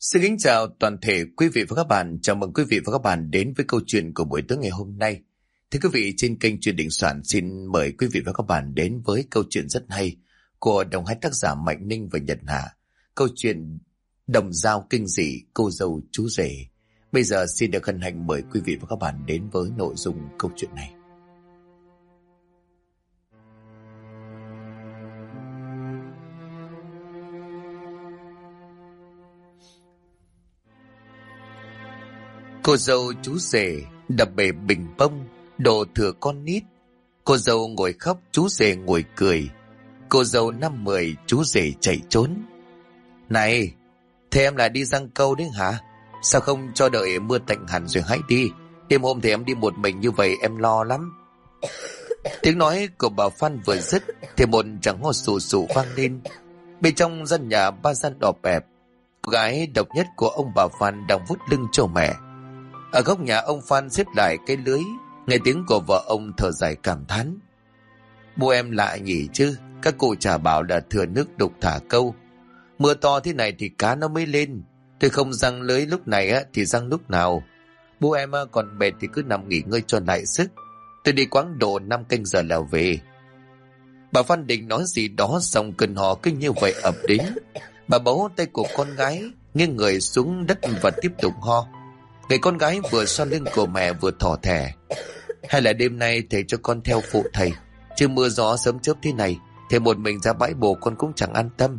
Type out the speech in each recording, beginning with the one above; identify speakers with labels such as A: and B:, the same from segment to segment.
A: Xin kính chào toàn thể quý vị và các bạn. Chào mừng quý vị và các bạn đến với câu chuyện của buổi tối ngày hôm nay. Thưa quý vị, trên kênh Chuyện Định Soạn xin mời quý vị và các bạn đến với câu chuyện rất hay của đồng hai tác giả Mạnh Ninh và Nhật Hà. Câu chuyện Đồng Dao Kinh Dị Cô Dâu Chú Rể. Bây giờ xin được hân hạnh mời quý vị và các bạn đến với nội dung câu chuyện này. Cô dâu chú rể đập bể bình bông, đổ thừa con nít. Cô dâu ngồi khóc, chú rể ngồi cười. Cô dâu 5-10, chú rể chạy trốn. Này, thế em lại đi giăng câu đấy hả? Sao không cho đợi mưa tạnh hẳn rồi hãy đi? Đêm hôm thì em đi một mình như vậy em lo lắm. Tiếng nói của bà Phan vừa dứt thì một tràng ho sù sù vang lên. Bên trong gian nhà ba gian đỏ bẹp, cô gái độc nhất của ông bà Phan đang vuốt lưng cho mẹ. Ở góc nhà ông Phan xếp lại cái lưới, nghe tiếng của vợ ông thở dài cảm thán. Bố em lạ nhỉ chứ, các cụ chả bảo là thừa nước đục thả câu. Mưa to thế này thì cá nó mới lên. Tôi không giăng lưới lúc này á thì giăng lúc nào. Bố em còn mệt thì cứ nằm nghỉ ngơi cho lại sức. Tôi đi quãng độ 5 canh giờ là về. Bà Phan định nói gì đó xong cơn ho cứ như vậy ập đến. Bà bấu tay của con gái, nghiêng người xuống đất và tiếp tục ho. Người con gái vừa xoa lưng của mẹ vừa thỏ thẻ. Hay là đêm nay thầy cho con theo phụ thầy, chứ mưa gió sớm chớp thế này thầy một mình ra bãi bồ con cũng chẳng an tâm.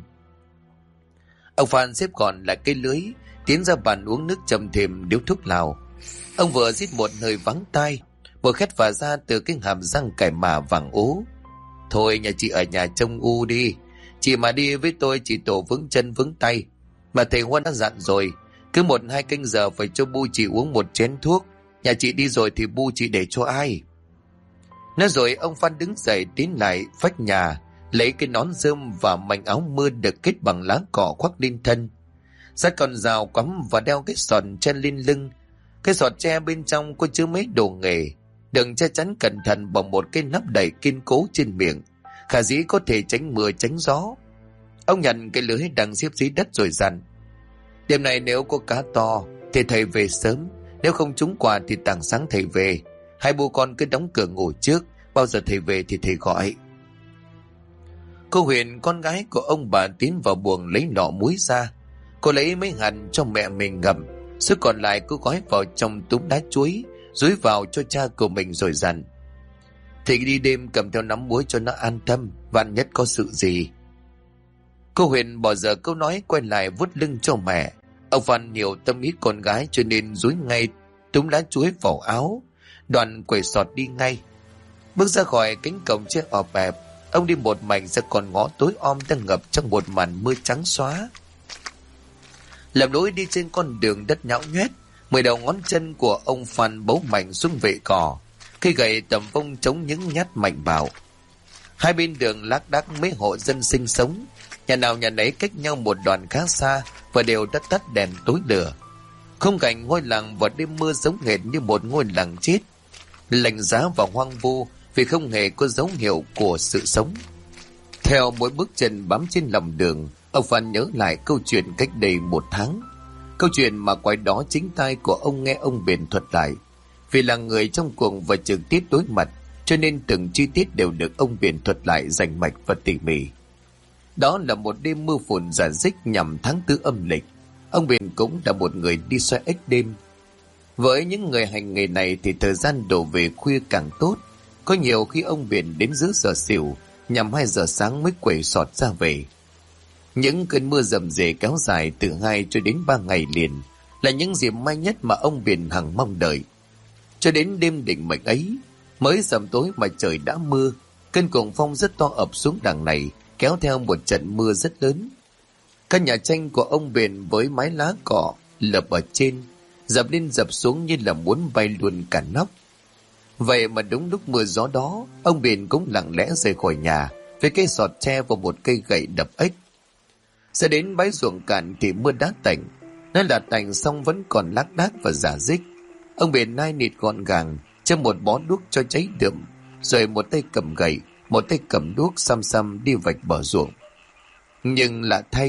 A: Ông Phan xếp gọn lại cái lưới, tiến ra bàn uống nước châm thêm điếu thuốc lào. Ông vừa rít một hơi vắng tai, vừa khét phả ra từ cái hàm răng cải mà vàng ố. Thôi nhà chị ở nhà trông u đi, chị mà đi với tôi chỉ tổ vững chân vững tay. Mà thầy Huân đã dặn rồi, cứ 1-2 canh giờ phải cho bu chị uống một chén thuốc. Nhà chị đi rồi thì bu chị để cho ai? Nói rồi ông Phan đứng dậy tiến lại vách nhà, lấy cái nón rơm và mảnh áo mưa được kết bằng lá cỏ khoác lên thân, xách con dao quắm và đeo cái sọt tre lên lưng. Cái sọt tre bên trong có chứa mấy đồ nghề, đừng che chắn cẩn thận bằng một cái nắp đậy kiên cố trên miệng, khả dĩ có thể tránh mưa tránh gió. Ông nhận cái lưới đang xếp dưới đất rồi dặn: đêm nay nếu có cá to thì thầy về sớm, nếu không trúng quà thì tảng sáng thầy về. Hai bố con cứ đóng cửa ngủ trước, bao giờ thầy về thì thầy gọi. Cô Huyền, con gái của ông bà, tiến vào buồng lấy lọ muối ra. Cô lấy mấy hạt cho mẹ mình ngậm, số còn lại cô gói vào trong túm đá chuối, dúi vào cho cha của mình rồi dặn: thầy đi đêm cầm theo nắm muối cho nó an tâm, vạn nhất có sự gì. Cô Huyền bỏ dở câu nói, quay lại vuốt lưng cho mẹ. Ông Phan nhiều tâm ý con gái cho nên dúi ngay túm lá chuối vào áo, đoạn quẩy sọt đi ngay. Bước ra khỏi cánh cổng che ọp ẹp, ông đi một mạch ra con ngõ tối om đang ngập trong một màn mưa trắng xóa. Làm lối đi trên con đường đất nhão nhoét, 10 đầu ngón chân của ông Phan bấu mạnh xuống vệ cỏ, cây gậy tầm vông chống những nhát mạnh vào. Hai bên đường lác đác mấy hộ dân sinh sống, nhà nào nhà nấy cách nhau một đoạn khá xa và đều đã tắt đèn tối lửa. Khung cảnh ngôi làng vào đêm mưa giống hệt như một ngôi làng chết, lạnh giá và hoang vu vì không hề có dấu hiệu của sự sống. Theo mỗi bước chân bám trên lòng đường, ông Phan nhớ lại câu chuyện cách đây 1 tháng. Câu chuyện mà quái đó chính tai của ông nghe ông Biển thuật lại. Vì là người trong cuộc và trực tiếp đối mặt, cho nên từng chi tiết đều được ông Biển thuật lại rành mạch và tỉ mỉ. Đó là một đêm mưa phùn rả rích nhằm tháng 4 âm lịch. Ông Biển cũng là một người đi xoay ếch đêm. Với những người hành nghề này thì thời gian đổ về khuya càng tốt. Có nhiều khi ông Biển đến giữa giờ xỉu, nhằm 2 giờ sáng mới quẩy sọt ra về. Những cơn mưa rầm rề kéo dài từ 2 cho đến 3 ngày liền là những dịp may nhất mà ông Biển hằng mong đợi. Cho đến đêm định mệnh ấy, mới sầm tối mà trời đã mưa, cơn cuồng phong rất to ập xuống đằng này, kéo theo một trận mưa rất lớn. Căn nhà tranh của ông Biển với mái lá cỏ lợp ở trên, dập lên dập xuống như là muốn bay luôn cả nóc. Vậy mà đúng lúc mưa gió đó, ông Biển cũng lặng lẽ rời khỏi nhà với cây sọt tre và một cây gậy đập ếch. Sẽ đến bãi ruộng cạn thì mưa đã tạnh, nó đã tạnh xong vẫn còn lác đác và rả rích. Ông Biển nai nịt gọn gàng, châm một bó đuốc cho cháy đượm, rồi một tay cầm gậy, một tay cầm đuốc xăm xăm đi vạch bờ ruộng. Nhưng lạ thay,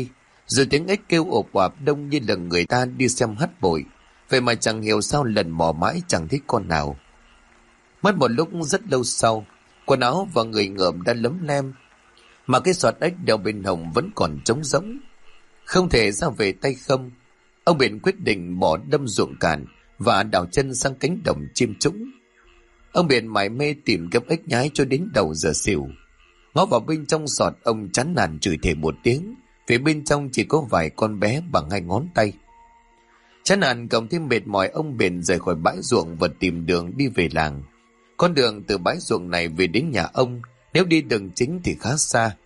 A: Rồi tiếng ếch kêu ộp oạp đông như là người ta đi xem hát bội. Vậy mà chẳng hiểu sao lần mò mãi chẳng thấy con nào. Mất một lúc rất lâu sau, quần áo và người ngợm đã lấm lem, mà cái sọt ếch đeo bên hông vẫn còn trống rỗng. Không thể ra về tay không, ông Biển quyết định bỏ đâm ruộng cạn và đảo chân sang cánh đồng chim trũng. Ông Biển mải mê tìm kiếm ếch nhái cho đến đầu giờ xỉu. Ngó vào bên trong sọt, ông chán nản chửi thề một tiếng, vì bên trong chỉ có vài con bé bằng 2 ngón tay. Chán nản cộng thêm mệt mỏi, ông Biển rời khỏi bãi ruộng và tìm đường đi về làng. Con đường từ bãi ruộng này về đến nhà ông, nếu đi đường chính thì khá xa.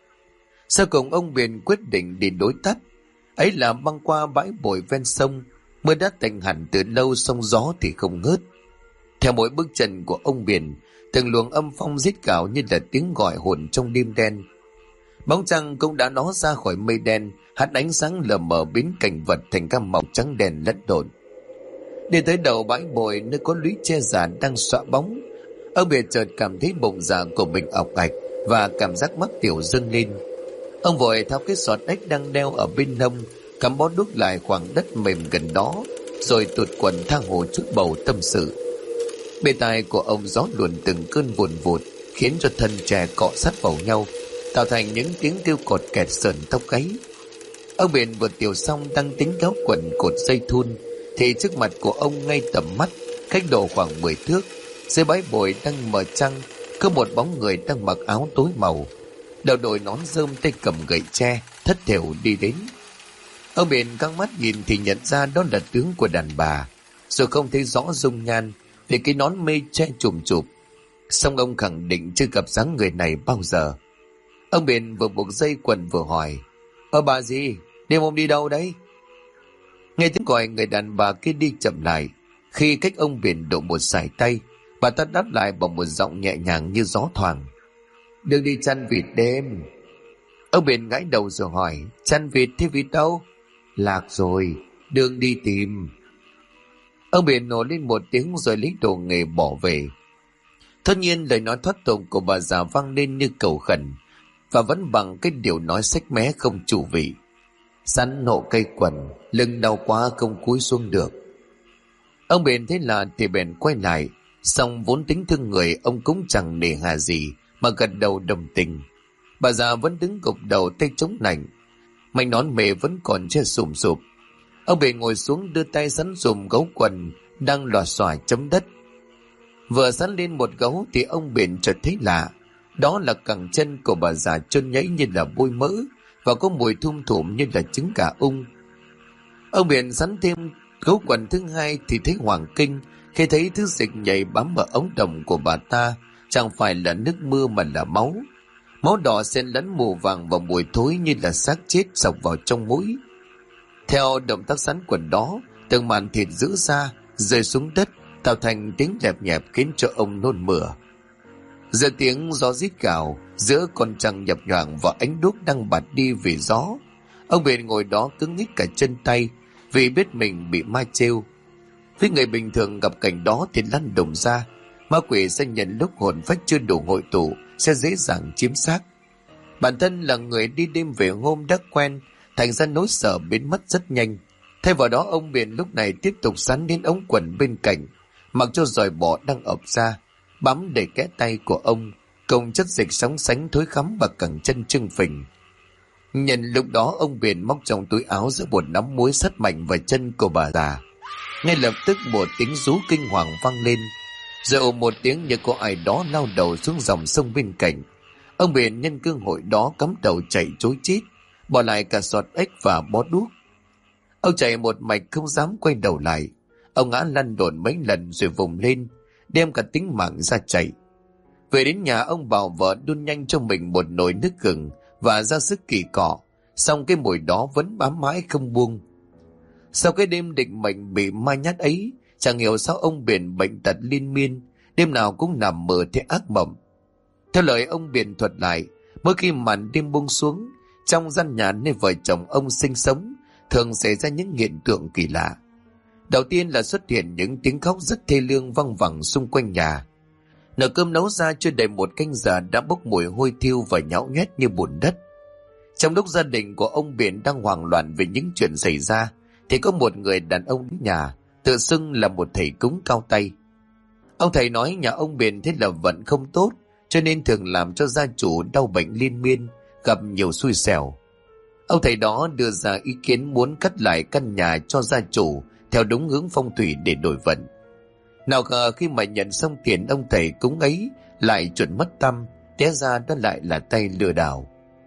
A: Sau cùng ông Biển quyết định đi đối tắt, ấy là băng qua bãi bồi ven sông. Mưa đã tạnh hẳn từ lâu, sông gió thì không ngớt. Theo mỗi bước chân của ông Biển, từng luồng âm phong rít gào như là tiếng gọi hồn trong đêm đen. Bóng trăng cũng đã ló ra khỏi mây đen, hắt ánh sáng lờ mờ biến cảnh vật thành cam màu trắng đen lẫn lộn. Đi tới đầu bãi bồi, nơi có lũy tre già đang xõa bóng, ông Biển chợt cảm thấy bụng dạ của mình ọc ạch và cảm giác mắc tiểu dâng lên. Ông vội tháo cái sọt ếch đang đeo ở bên hông, cắm bó đuốc lại khoảng đất mềm gần đó, rồi tụt quần tha hồ chút bầu tâm sự. Bề tai của ông gió luồn từng cơn vùn vụt, khiến cho thân tre cọ sát vào nhau, tạo thành những tiếng kêu cọt kẹt sờn tóc gáy. Ông Biển vừa tiểu xong đang tính kéo quần cột dây thun, thì trước mặt của ông ngay tầm mắt, cách độ khoảng 10 thước, dưới bãi bồi đang mờ trăng, có một bóng người đang mặc áo tối màu, đầu đội nón rơm, tay cầm gậy tre, thất thểu đi đến. Ông Biển căng mắt nhìn thì nhận ra đó là tướng của đàn bà, rồi không thấy rõ dung nhan vì cái nón mây che chùm chụp. Song ông khẳng định chưa gặp dáng người này bao giờ. Ông Biển vừa buộc dây quần vừa hỏi: bà gì, đêm hôm đi đâu đấy? Nghe tiếng gọi, người đàn bà kia đi chậm lại. Khi cách ông Biển độ một sải tay, bà ta đáp lại bằng một giọng nhẹ nhàng như gió thoảng: "Đừng đi chăn vịt đêm." Ông Biển gãi đầu rồi hỏi: "Chăn vịt thì vịt đâu?" "Lạc rồi, đừng đi tìm." Ông Biển nổ lên một tiếng rồi lấy đồ nghề bỏ về. Tất nhiên lời nói thoát tục của bà già vang lên như cầu khẩn, và vẫn bằng cái điều nói xách mé không chủ vị: "Sắn nộ cây quần, lưng đau quá không cúi xuống được." Ông Biển thấy lạ thì bèn quay lại, song vốn tính thương người, ông cũng chẳng nề hà gì mà gật đầu đồng tình. Bà già vẫn đứng gục đầu, tay chống nạnh, mảnh nón mề vẫn còn che sùm sụp. Ông Biển ngồi xuống, đưa tay sắn dùm gấu quần đang lòa xòa chấm đất. Vừa sắn lên một gấu thì ông Biển chợt thấy lạ, đó là cẳng chân của bà già trơn nhẵy như là bôi mỡ, và có mùi thum thủm như là trứng gà ung. Ông Biển sắn thêm gấu quần thứ hai thì thấy hoảng kinh khi thấy thứ dịch nhảy bám vào ống đồng của bà ta chẳng phải là nước mưa mà là máu. Máu đỏ xen lẫn mù vàng và mùi thối như là xác chết xộc vào trong mũi. Theo động tác sắn quần đó, từng màn thịt giữ ra rơi xuống đất, tạo thành tiếng lẹp nhẹp khiến cho ông nôn mửa. Giờ tiếng gió rít gào giữa con trăng nhập nhoạng và ánh đuốc đang bạt đi vì gió. Ông Biển ngồi đó cứng nhích cả chân tay vì biết mình bị ma trêu. Với người bình thường gặp cảnh đó thì lăn đùng ra, ma quỷ sẽ nhận lúc hồn phách chưa đủ hội tụ sẽ dễ dàng chiếm xác. Bản thân là người đi đêm về hôm đã quen, thành ra nỗi sợ biến mất rất nhanh. Thay vào đó, ông Biển lúc này tiếp tục sắn đến ống quần bên cạnh, mặc cho giòi bọ đang ập ra bám đầy kẽ tay của ông, cùng chất dịch sóng sánh thối khắm và cẳng chân trưng phình. Nhân lúc đó, ông Biển móc trong túi áo giữa một nắm muối sắt mạnh vào chân của bà già. Ngay lập tức một tiếng rú kinh hoàng vang lên, rồi ồ một tiếng như có ai đó lao đầu xuống dòng sông bên cạnh. Ông Biển nhân cơ hội đó cắm đầu chạy trối chết, bỏ lại cả sọt ếch và bó đuốc. Ông chạy một mạch không dám quay đầu lại. Ông ngã lăn đồn mấy lần rồi vùng lên, đem cả tính mạng ra chạy. Về đến nhà, ông bảo vợ đun nhanh cho mình một nồi nước gừng và ra sức kỳ cọ, song cái mùi đó vẫn bám mãi không buông. Sau cái đêm định mệnh bị ma nhát ấy, chẳng hiểu sao ông Biển bệnh tật liên miên, đêm nào cũng nằm mơ thấy ác mộng. Theo lời ông Biển thuật lại, mỗi khi màn đêm buông xuống, trong gian nhà nơi vợ chồng ông sinh sống thường xảy ra những hiện tượng kỳ lạ. Đầu tiên là xuất hiện những tiếng khóc rất thê lương văng vẳng xung quanh nhà. Nồi cơm nấu ra chưa đầy một canh giờ đã bốc mùi hôi thiêu và nhão nhét như bùn đất. Trong lúc gia đình của ông Biển đang hoảng loạn về những chuyện xảy ra, thì có một người đàn ông đến nhà, tự xưng là một thầy cúng cao tay. Ông thầy nói nhà ông Biển thế là vận không tốt, cho nên thường làm cho gia chủ đau bệnh liên miên, gặp nhiều xui xẻo. Ông thầy đó đưa ra ý kiến muốn cất lại căn nhà cho gia chủ theo đúng hướng phong thủy để đổi vận. Nào ngờ khi mà nhận xong tiền ông thầy cúng ấy lại chuẩn mất tăm, té ra đó lại là tay lừa đảo.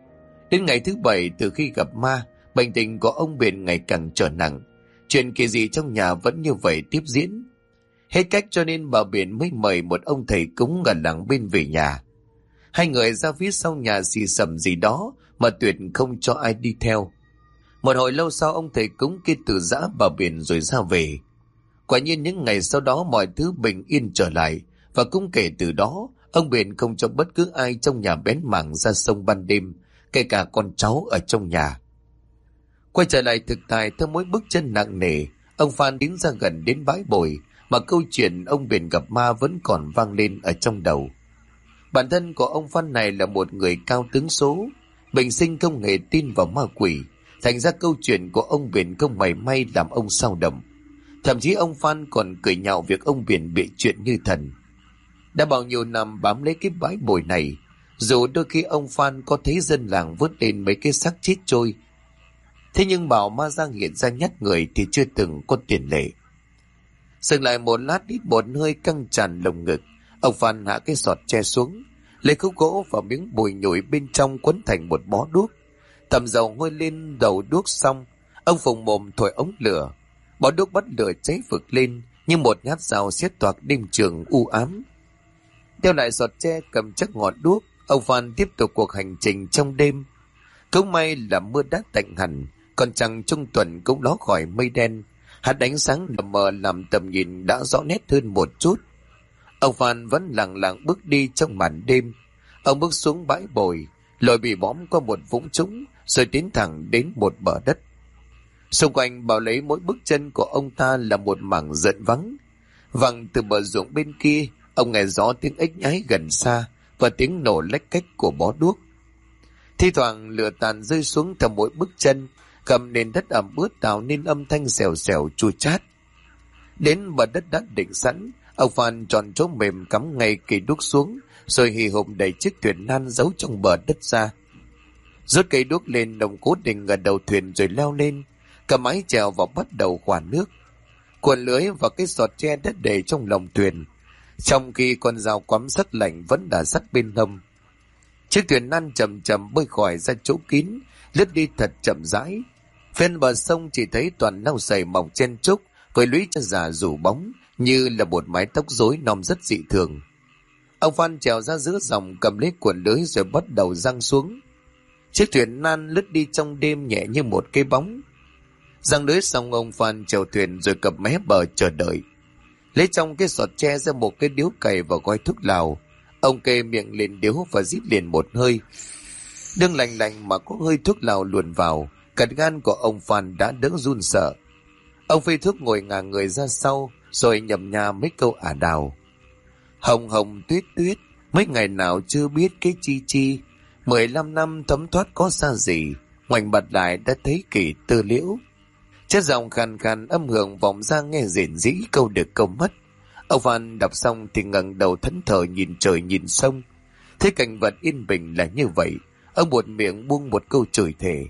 A: Đến ngày thứ 7 từ khi gặp ma, bệnh tình của ông Biển ngày càng trở nặng. Chuyện kỳ dị trong nhà vẫn như vậy tiếp diễn. Hết cách cho nên bà Biển mới mời một ông thầy cúng ở làng bên về nhà. Hai người ra phía sau nhà xì xầm gì đó mà tuyệt không cho ai đi theo. Một hồi lâu sau ông thầy cúng kia từ giã bà Biển rồi ra về. Quả nhiên những ngày sau đó mọi thứ bình yên trở lại, và cũng kể từ đó ông Biển không cho bất cứ ai trong nhà bén mảng ra sông ban đêm, kể cả con cháu ở trong nhà. Quay trở lại thực tại, theo mỗi bước chân nặng nề, ông Phan tiến ra gần đến bãi bồi mà câu chuyện ông Biển gặp ma vẫn còn vang lên ở trong đầu. Bản thân của ông Phan này là một người cao tướng số, bình sinh không hề tin vào ma quỷ, thành ra câu chuyện của ông Biển không mảy may làm ông xao động. Thậm chí ông Phan còn cười nhạo việc ông Biển bị chuyện như thần. Đã bao nhiêu năm bám lấy cái bãi bồi này, dù đôi khi ông Phan có thấy dân làng vớt lên mấy cái xác chết trôi, thế nhưng bảo ma giang hiện ra nhát người thì chưa từng có tiền lệ. Dừng lại một lát, hít một hơi căng tràn lồng ngực, ông Phan hạ cái sọt tre xuống, lấy khúc gỗ và miếng bùi nhủi bên trong quấn thành một bó đuốc. Tầm dầu ngôi lên đầu đuốc xong, ông phùng mồm thổi ống lửa. Bó đuốc bắt lửa cháy phực lên như một nhát dao xiết toạc đêm trường u ám. Đeo lại sọt tre cầm chắc ngọn đuốc, ông Phan tiếp tục cuộc hành trình trong đêm. Cũng may là mưa đã tạnh hẳn, còn trăng trung tuần cũng ló khỏi mây đen, hạt ánh sáng lờ mờ làm tầm nhìn đã rõ nét hơn một chút. Ông Phan vẫn lặng lặng bước đi trong màn đêm. Ông bước xuống bãi bồi, lội bị bõm qua một vũng trũng, rồi tiến thẳng đến một bờ đất. Xung quanh bao lấy mỗi bước chân của ông ta là một mảng rợn vắng. Vẳng từ bờ ruộng bên kia, ông nghe rõ tiếng ếch nhái gần xa và tiếng nổ lách cách của bó đuốc. Thi thoảng lửa tàn rơi xuống theo mỗi bước chân, cầm nền đất ẩm ướt tạo nên âm thanh xèo xèo chua chát. Đến bờ đất đã định sẵn, ông Phan chọn chỗ mềm cắm ngay cây đuốc xuống, rồi hì hục đẩy chiếc thuyền nan giấu trong bờ đất ra. Rút cây đuốc lên, đồng cố định ở đầu thuyền rồi leo lên, cầm mái chèo và bắt đầu khoả nước. Cuộn lưới và cái sọt tre đất để trong lòng thuyền, trong khi con dao quắm sắt lạnh vẫn đã sắt bên hông. Chiếc thuyền nan chậm chậm bơi khỏi ra chỗ kín, lướt đi thật chậm rãi. Ven bờ sông chỉ thấy toàn lau sầy mọc chen trúc với lũy chân già rủ bóng như là một mái tóc rối non rất dị thường. Ông Phan trèo ra giữa dòng, cầm lấy cuộn lưới rồi bắt đầu giăng xuống. Chiếc thuyền nan lướt đi trong đêm nhẹ như một cái bóng. Giăng lưới xong, ông Phan chèo thuyền rồi cập mé bờ chờ đợi. Lấy trong cái sọt tre ra một cái điếu cày và gói thuốc lào. Ông kê miệng lên điếu và rít liền một hơi. Đương lành lành mà có hơi thuốc lào luồn vào, cật gan của ông Phan đã đỡ run sợ. Ông phê thuốc ngồi ngả người ra sau, rồi nhầm nha mấy câu ả đào. Hồng hồng tuyết tuyết, mấy ngày nào chưa biết cái chi chi. 15 năm thấm thoát có xa gì, ngoảnh bật lại đã thấy kỳ tư liễu. Chất giọng khàn khàn âm hưởng vọng ra nghe rền rĩ câu được câu mất. Ông Phan đọc xong thì ngẩng đầu thẫn thờ nhìn trời nhìn sông. Thế cảnh vật yên bình là như vậy, ông buột miệng buông một câu chửi thề.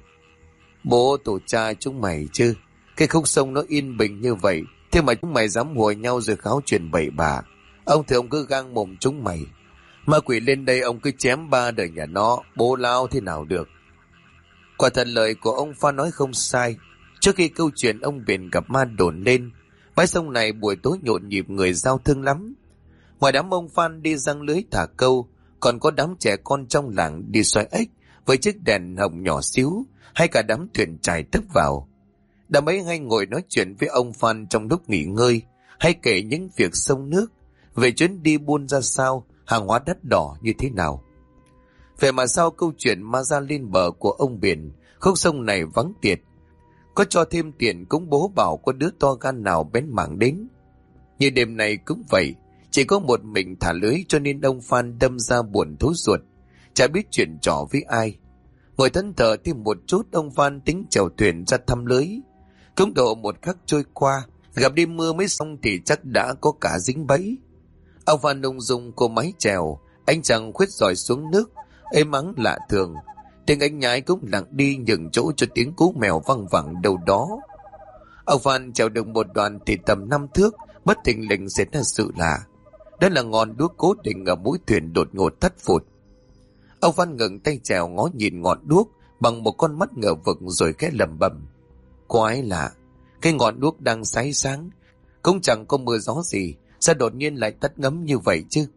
A: Bố tổ cha chúng mày chứ, cái khúc sông nó yên bình như vậy, thế mà chúng mày dám hùa nhau rồi kháo chuyện bậy bạ. Ông thì ông cứ gang mồm chúng mày. Ma quỷ lên đây ông cứ chém ba đời nhà nó, bố lao thế nào được. Quả thật lời của ông Phan nói không sai. Trước khi câu chuyện ông Biển gặp ma đồn lên, bãi sông này buổi tối nhộn nhịp người giao thương lắm. Ngoài đám ông Phan đi giăng lưới thả câu, còn có đám trẻ con trong làng đi xoay ếch với chiếc đèn hồng nhỏ xíu, hay cả đám thuyền trài tấp vào. Đám ấy hay ngồi nói chuyện với ông Phan trong lúc nghỉ ngơi, hay kể những việc sông nước, về chuyến đi buôn ra sao, hàng hóa đắt đỏ như thế nào. Vậy mà sau câu chuyện ma ra lên bờ của ông Biển, khúc sông này vắng tiệt. Có cho thêm tiền cũng bố bảo có đứa to gan nào bén mảng đến. Như đêm này cũng vậy, chỉ có một mình thả lưới cho nên ông Phan đâm ra buồn thối ruột, chả biết chuyện trò với ai. Ngồi thẫn thờ thêm một chút, ông Phan tính chèo thuyền ra thăm lưới. Cũng độ một khắc trôi qua, gặp đêm mưa mới xong thì chắc đã có cả dính bẫy. Ông Phan ung dung cô máy chèo, anh chàng khuyết giỏi xuống nước, êm ắng lạ thường. Tiếng anh nhái cũng lặng đi nhường chỗ cho tiếng cú mèo văng vẳng đâu đó. Ông Phan chèo được một đoạn thì tầm 5 thước, bất thình lình xảy ra sự lạ. Đó là ngọn đuốc cố định ở mũi thuyền đột ngột tắt phụt. Ông Phan ngừng tay chèo ngó nhìn ngọn đuốc bằng một con mắt ngờ vực rồi khẽ lẩm bẩm. Quái lạ, cái ngọn đuốc đang cháy sáng, cũng chẳng có mưa gió gì, sao đột nhiên lại tắt ngấm như vậy chứ?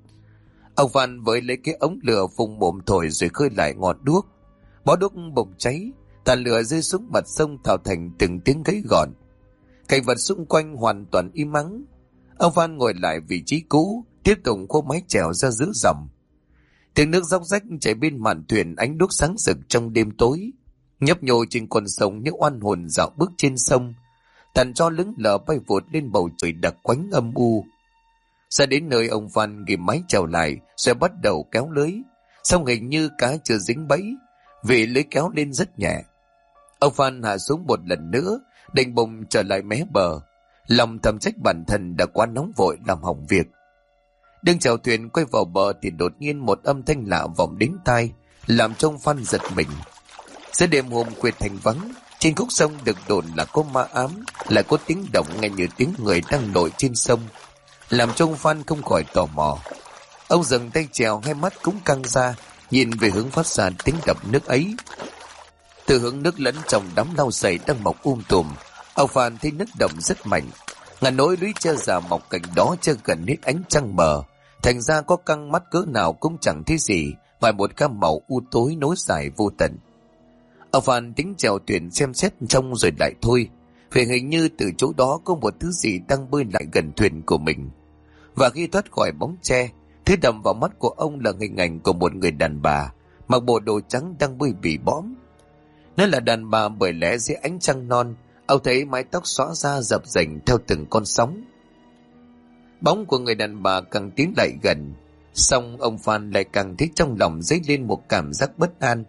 A: Ông Phan với lấy cái ống lửa vùng mồm thổi rồi khơi lại ngọn đuốc. Bó đuốc bùng cháy, tàn lửa rơi xuống mặt sông tạo thành từng tiếng gáy gọn. Cảnh vật xung quanh hoàn toàn im ắng. Ông Phan ngồi lại vị trí cũ, tiếp tục khô mái chèo ra giữa dòng. Tiếng nước róc rách chảy bên mạn thuyền, ánh đuốc sáng rực trong đêm tối, nhấp nhô trên con sông như oan hồn dạo bước trên sông. Tàn tro lững lờ bay vụt lên bầu trời đặc quánh âm u. Ra đến nơi, ông Phan ghim mái chèo lại rồi bắt đầu kéo lưới. Xong hình như cá chưa dính bẫy, vì lưới kéo lên rất nhẹ. Ông Phan hạ xuống một lần nữa, định bụng trở lại mé bờ. Lòng thầm trách bản thân đã quá nóng vội làm hỏng việc. Đương chèo thuyền quay vào bờ thì đột nhiên một âm thanh lạ vọng đến tai, làm cho ông Phan giật mình. Giữa đêm hôm quê thành vắng, trên khúc sông được đồn là có ma ám, lại có tiếng động nghe như tiếng người đang nổi trên sông, làm cho ông Phan không khỏi tò mò. Ông dừng tay chèo, hai mắt cũng căng ra, nhìn về hướng phát ra tiếng đập nước ấy. Từ hướng nước lẫn trong đám lau sậy đang mọc tùm, ông Phan thấy nước đậm rất mạnh. Ngàn nỗi lũy tre già mọc cạnh đó chưa gần hết ánh trăng mờ, thành ra có căng mắt cỡ nào cũng chẳng thấy gì ngoài một cam màu u tối nối dài vô tận. Ông Phan tính chèo thuyền xem xét trông rồi lại thôi, vì hình như từ chỗ đó có một thứ gì đang bơi lại gần thuyền của mình. Và khi thoát khỏi bóng tre, thứ đầm vào mắt của ông là hình ảnh của một người đàn bà mặc bộ đồ trắng đang bơi bị bõm. Nó là đàn bà bởi lẽ dưới ánh trăng non, ông thấy mái tóc xõa ra dập dềnh theo từng con sóng. Bóng của người đàn bà càng tiến lại gần, song ông Phan lại càng thấy trong lòng dấy lên một cảm giác bất an.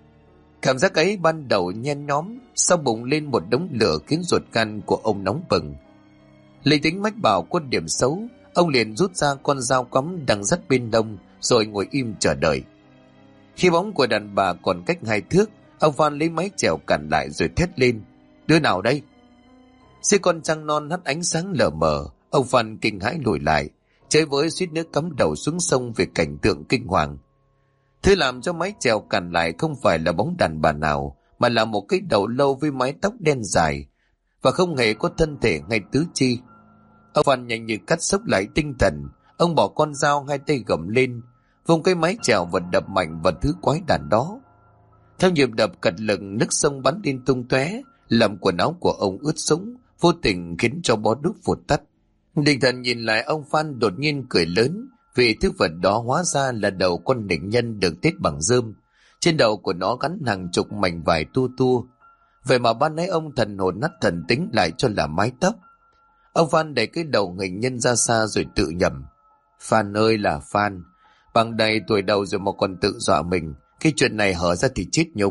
A: Cảm giác ấy ban đầu nhen nhóm, sau bùng lên một đống lửa khiến ruột gan của ông nóng bừng. Lấy tính mách bảo có điểm xấu, ông liền rút ra con dao cắm đang dắt bên hông rồi ngồi im chờ đợi. Khi bóng của đàn bà còn cách 2 thước, ông Phan lấy máy chèo cản lại rồi thét lên. Đứa nào đây? Dưới con trăng non hắt ánh sáng lờ mờ, ông Phan kinh hãi lùi lại, chơi với suýt nữa cắm đầu xuống sông về cảnh tượng kinh hoàng. Thứ làm cho máy chèo cản lại không phải là bóng đàn bà nào, mà là một cái đầu lâu với mái tóc đen dài và không hề có thân thể hay tứ chi. Ông Phan nhanh như cắt xốc lại tinh thần, ông bỏ con dao, hai tay gầm lên, vùng cái máy chèo và đập mạnh vào thứ quái đản đó. Theo nhịp đập cật lực, nước sông bắn lên tung tóe, làm quần áo của ông ướt sũng, vô tình khiến cho bó đuốc vụt tắt. Định thần nhìn lại, ông Phan đột nhiên cười lớn, vì thứ vật đó hóa ra là đầu con đỉnh nhân được tết bằng rơm. Trên đầu của nó gắn hàng chục mảnh vải tu tu. Vậy mà ban nãy ông thần hồn nát thần tính lại cho là mái tóc. Ông Phan đẩy cái đầu hình nhân ra xa rồi tự nhẩm. Phan ơi là Phan, bằng đầy tuổi đầu rồi mà còn tự dọa mình, cái chuyện này hở ra thì chết nhục.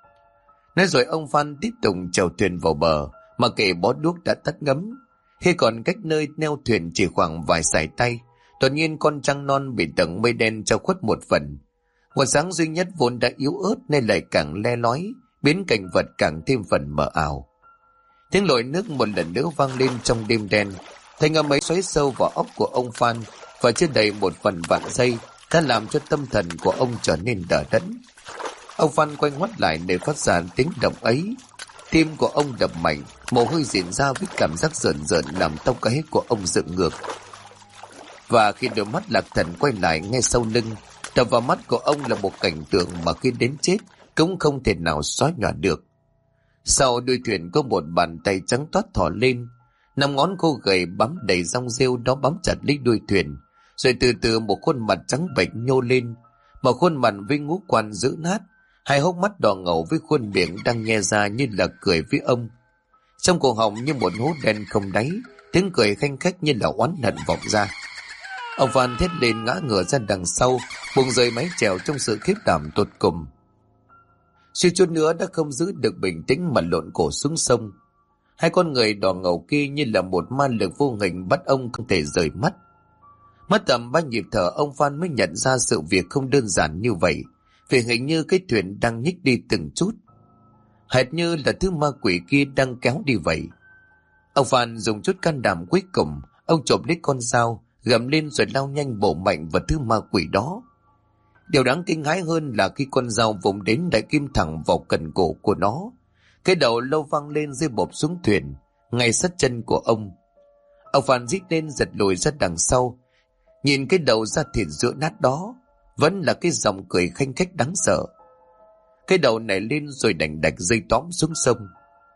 A: Nói rồi ông Phan tiếp tục chèo thuyền vào bờ, mà kể bó đuốc đã tắt ngấm. Khi còn cách nơi neo thuyền chỉ khoảng vài sải tay, đột nhiên con trăng non bị tầng mây đen che khuất một phần. Nguồn sáng duy nhất vốn đã yếu ớt nên lại càng le lói, biến cảnh vật càng thêm phần mờ ảo. Tiếng lội nước một lần nữa vang lên trong đêm đen, thanh âm ấy xoáy sâu vào óc của ông Phan và chưa đầy một phần vạn giây đã làm cho tâm thần của ông trở nên đờ đẫn. Ông Phan quay ngoắt lại để phát ra tiếng động ấy. Tim của ông đập mạnh, mồ hôi diễn ra với cảm giác rợn rợn làm tóc gáy của ông dựng ngược. Và khi đôi mắt lạc thần quay lại ngay sau lưng, đập vào mắt của ông là một cảnh tượng mà khi đến chết cũng không thể nào xóa nhòa được. Sau đuôi thuyền có một bàn tay trắng toát thò lên, 5 ngón khô gầy bám đầy rong rêu đó bám chặt lấy đuôi thuyền, rồi từ từ một khuôn mặt trắng bệch nhô lên, một khuôn mặt với ngũ quan dữ nát, hai hốc mắt đỏ ngầu với khuôn miệng đang nhe ra như là cười với ông. Trong cổ họng như một hố đen không đáy, tiếng cười khanh khách như là oán hận vọng ra. Ông Phan thét lên ngã ngửa ra đằng sau, buông rơi mái chèo trong sự khiếp đảm tột cùng. suýt chút nữa đã không giữ được bình tĩnh mà lộn cổ xuống sông. Hai con người đỏ ngầu kia như là một ma lực vô hình bắt ông không thể rời mắt. Mất tầm 3 nhịp thở, ông Phan mới nhận ra sự việc không đơn giản như vậy, vì hình như cái thuyền đang nhích đi từng chút, hệt như là thứ ma quỷ kia đang kéo đi vậy. Ông Phan dùng chút can đảm cuối cùng, ông chộp lấy con dao, gầm lên rồi lao nhanh bổ mạnh vào thứ ma quỷ đó. Điều đáng kinh hãi hơn là khi con dao vùng đến đã kim thẳng vào cần cổ của nó. Cái đầu lâu văng lên rơi bộp xuống thuyền, ngay sát chân của ông. Ông Phan rít lên giật lùi ra đằng sau, nhìn cái đầu da thịt giữa nát đó, vẫn là cái giọng cười khanh khách đáng sợ. Cái đầu nảy lên rồi đành đạch rơi tõm xuống sông.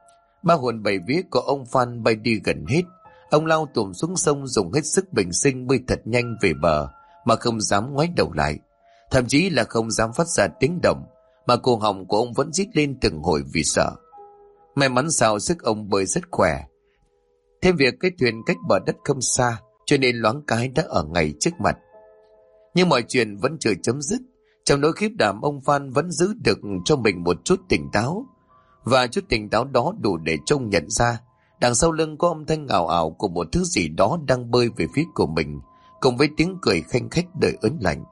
A: Ba hồn bảy vía của ông Phan bay đi gần hết. Ông lao tùm xuống sông, dùng hết sức bình sinh bơi thật nhanh về bờ, mà không dám ngoái đầu lại, thậm chí là không dám phát ra tiếng động, mà cổ họng của ông vẫn rít lên từng hồi vì sợ. May mắn sao sức ông bơi rất khỏe. Thêm việc cái thuyền cách bờ đất không xa, cho nên loáng cái đã ở ngay trước mặt. Nhưng mọi chuyện vẫn chưa chấm dứt. Trong nỗi khiếp đảm, ông Phan vẫn giữ được cho mình một chút tỉnh táo, và chút tỉnh táo đó đủ để trông nhận ra đằng sau lưng có âm thanh ảo ảo của một thứ gì đó đang bơi về phía của mình, cùng với tiếng cười khanh khách đầy ớn lạnh.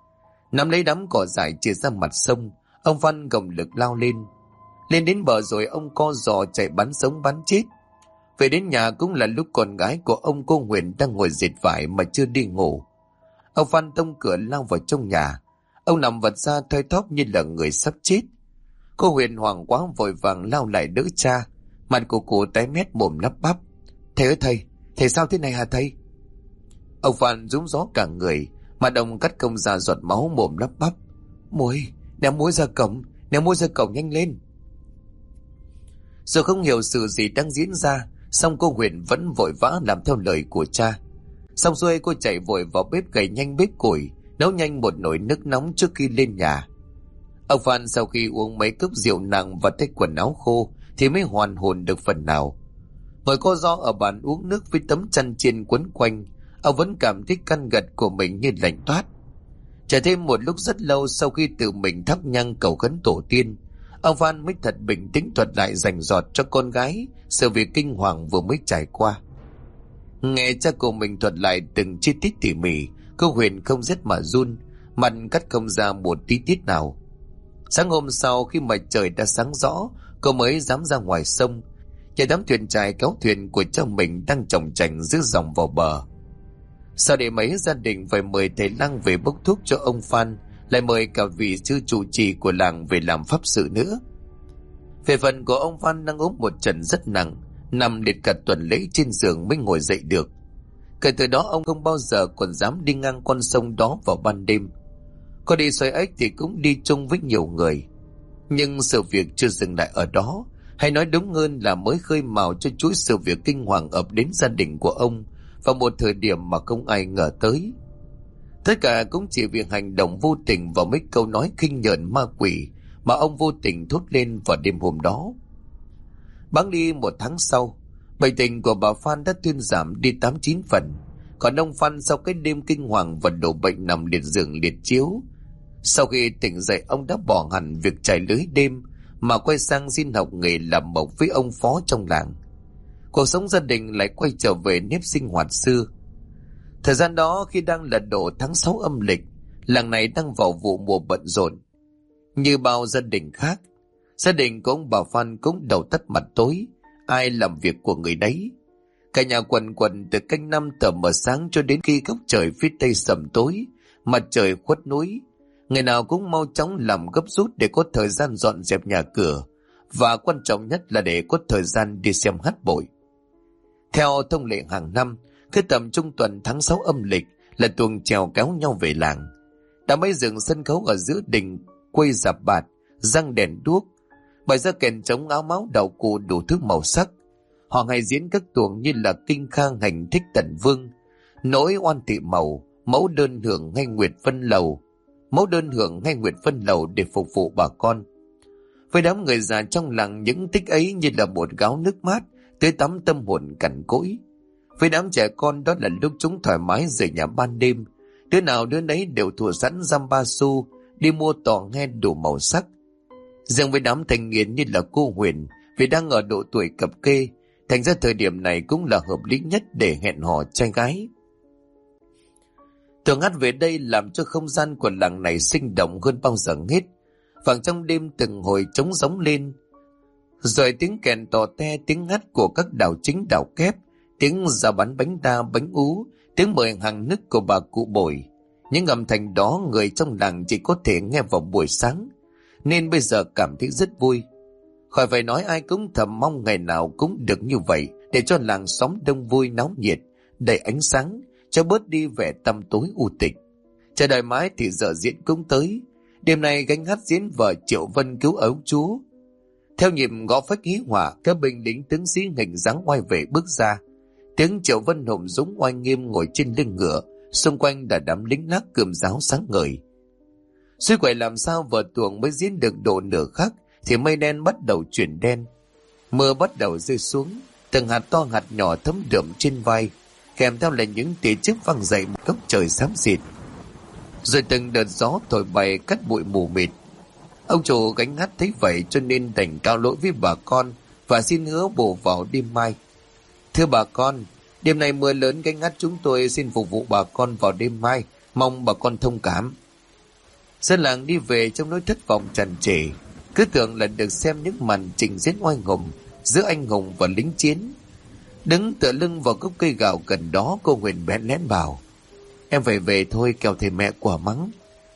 A: Nắm lấy đám cỏ dại chia ra mặt sông, ông Phan gồng lực lao lên. Lên đến bờ rồi ông co giò chạy bắn sống bắn chết. Về đến nhà cũng là lúc con gái của ông, cô Huyền, đang ngồi dệt vải mà chưa đi ngủ. Ông Phan tông cửa lao vào trong nhà. Ông nằm vật ra thoi thóp như là người sắp chết. Cô Huyền hoảng quá vội vàng lao lại đỡ cha. Mặt của cô tái mét, mồm lắp bắp: "Thầy ơi thầy, thầy sao thế này hả thầy?" Ông Phan rúm gió cả người, mặt ông cắt công ra giọt máu, mồm lắp bắp: "Muội, ném muối ra cổng, ném muối ra cổng nhanh lên." Rồi không hiểu sự gì đang diễn ra, song cô Huyền vẫn vội vã làm theo lời của cha. Xong xuôi cô chạy vội vào bếp gầy nhanh bếp củi, nấu nhanh một nồi nước nóng trước khi lên nhà. Ông Phan sau khi uống mấy cốc rượu nặng và thay quần áo khô thì mới hoàn hồn được phần nào. Ngồi co ro ở bàn uống nước với tấm chăn chiên quấn quanh, ông vẫn cảm thấy căn gật của mình như lạnh toát. Chờ thêm một lúc rất lâu sau khi tự mình thắp nhang cầu khấn tổ tiên, ông Phan mới thật bình tĩnh thuật lại rành rọt cho con gái sự việc kinh hoàng vừa mới trải qua. Nghe cha của mình thuật lại từng chi tiết tỉ mỉ, cô Huyền không rét mà run, mặt cắt không ra một tí tiết nào. Sáng hôm sau khi mà trời đã sáng rõ, cô mới dám ra ngoài sông, chạy đám thuyền trài kéo thuyền của cha mình đang chồng chành giữa dòng vào bờ. Sau để mấy gia đình phải mời thầy lang về bốc thuốc cho ông Phan, lại mời cả vị sư trụ trì của làng về làm pháp sự nữa. Về phần của ông Phan đang ốm một trận rất nặng, nằm liệt cả tuần lễ trên giường mới ngồi dậy được. Kể từ đó ông không bao giờ còn dám đi ngang con sông đó vào ban đêm. Có đi xoay ếch thì cũng đi chung với nhiều người. Nhưng sự việc chưa dừng lại ở đó, hay nói đúng hơn là mới khơi mào cho chuỗi sự việc kinh hoàng ập đến gia đình của ông vào một thời điểm mà không ai ngờ tới. Tất cả cũng chỉ vì hành động vô tình và mấy câu nói khinh nhờn ma quỷ mà ông vô tình thốt lên vào đêm hôm đó. Bẵng đi một tháng sau, bệnh tình của bà Phan đã thuyên giảm đi 8-9 phần. Còn ông Phan sau cái đêm kinh hoàng và đổ bệnh nằm liệt giường liệt chiếu. Sau khi tỉnh dậy, ông đã bỏ hẳn việc trải lưới đêm mà quay sang xin học nghề làm mộc với ông phó trong làng. Cuộc sống gia đình lại quay trở về nếp sinh hoạt xưa. Thời gian đó khi đang là độ tháng 6 âm lịch, làng này đang vào vụ mùa bận rộn. Như bao gia đình khác, gia đình của ông bà Phan cũng đầu tắt mặt tối, ai làm việc của người đấy. Cả nhà quần quần từ canh 5 tờ mờ sáng cho đến khi góc trời phía tây sầm tối, mặt trời khuất núi. Người nào cũng mau chóng làm gấp rút để có thời gian dọn dẹp nhà cửa, và quan trọng nhất là để có thời gian đi xem hát bội. Theo thông lệ hàng năm, cứ tầm trung tuần tháng 6 âm lịch là tuồng chèo kéo nhau về làng. Đã mấy dựng sân khấu ở giữa đình, quây rạp bạt, răng đèn đuốc, bày ra kèn trống áo máu đạo cụ đủ thứ màu sắc. Họ hay diễn các tuồng như là kinh khang hành thích tần vương, nỗi oan thị màu, mẫu đơn hưởng hay nguyệt phân lầu để phục vụ bà con. Với đám người già trong làng, những tích ấy như là một gáo nước mát tưới tắm tâm hồn cằn cỗi. Với đám trẻ con, đó là lúc chúng thoải mái rời nhà ban đêm, đứa nào đứa nấy đều thùa sẵn giam ba xu đi mua tò nghe đủ màu sắc. Riêng với đám thanh niên như là cô Huyền, vì đang ở độ tuổi cập kê, thành ra thời điểm này cũng là hợp lý nhất để hẹn hò trai gái. Thường hát về đây làm cho không gian của làng này sinh động hơn bao giờ hết. Vàng trong đêm từng hồi trống gióng lên, rồi tiếng kèn tò te, tiếng hát của các đào chính đào kép, tiếng ra bắn bánh đa bánh ú, tiếng mời hàng nức của bà cụ Bồi. Những âm thanh đó người trong làng chỉ có thể nghe vào buổi sáng, nên bây giờ cảm thấy rất vui. Khỏi phải nói, ai cũng thầm mong ngày nào cũng được như vậy, để cho làng xóm đông vui náo nhiệt, đầy ánh sáng, cho bớt đi vẻ tăm tối u tịch. Chờ đợi mãi thì giờ diễn cũng tới. Đêm nay gánh hát diễn vở Triệu Vân cứu ấu chúa. Theo nhịp gõ phách hí hỏa, các binh lính tướng sĩ hình dáng oai vệ bước ra. Tiếng Triệu Vân hùng dũng oai nghiêm ngồi trên lưng ngựa, xung quanh là đám lính lác cườm giáo sáng ngời. Suy quậy làm sao vở tuồng mới diễn được độ nửa khắc thì mây đen bắt đầu chuyển đen. Mưa bắt đầu rơi xuống, từng hạt to hạt nhỏ thấm đượm trên vai, kèm theo là những tia chớp vang dậy một góc trời xám xịt. Rồi từng đợt gió thổi bay cắt bụi mù mịt. Ông chủ gánh hát thấy vậy cho nên đành cao lỗi với bà con và xin hứa bổ vào đêm mai. Thưa bà con, đêm nay mưa lớn, gánh hát chúng tôi xin phục vụ bà con vào đêm mai, mong bà con thông cảm. Dân làng đi về trong nỗi thất vọng tràn trề, cứ tưởng là được xem những màn trình diễn oai hùng giữa anh hùng và lính chiến. Đứng tựa lưng vào gốc cây gạo gần đó, cô Huyền bẽn lẽn bảo: Em phải về thôi, kẻo thầy mẹ quả mắng.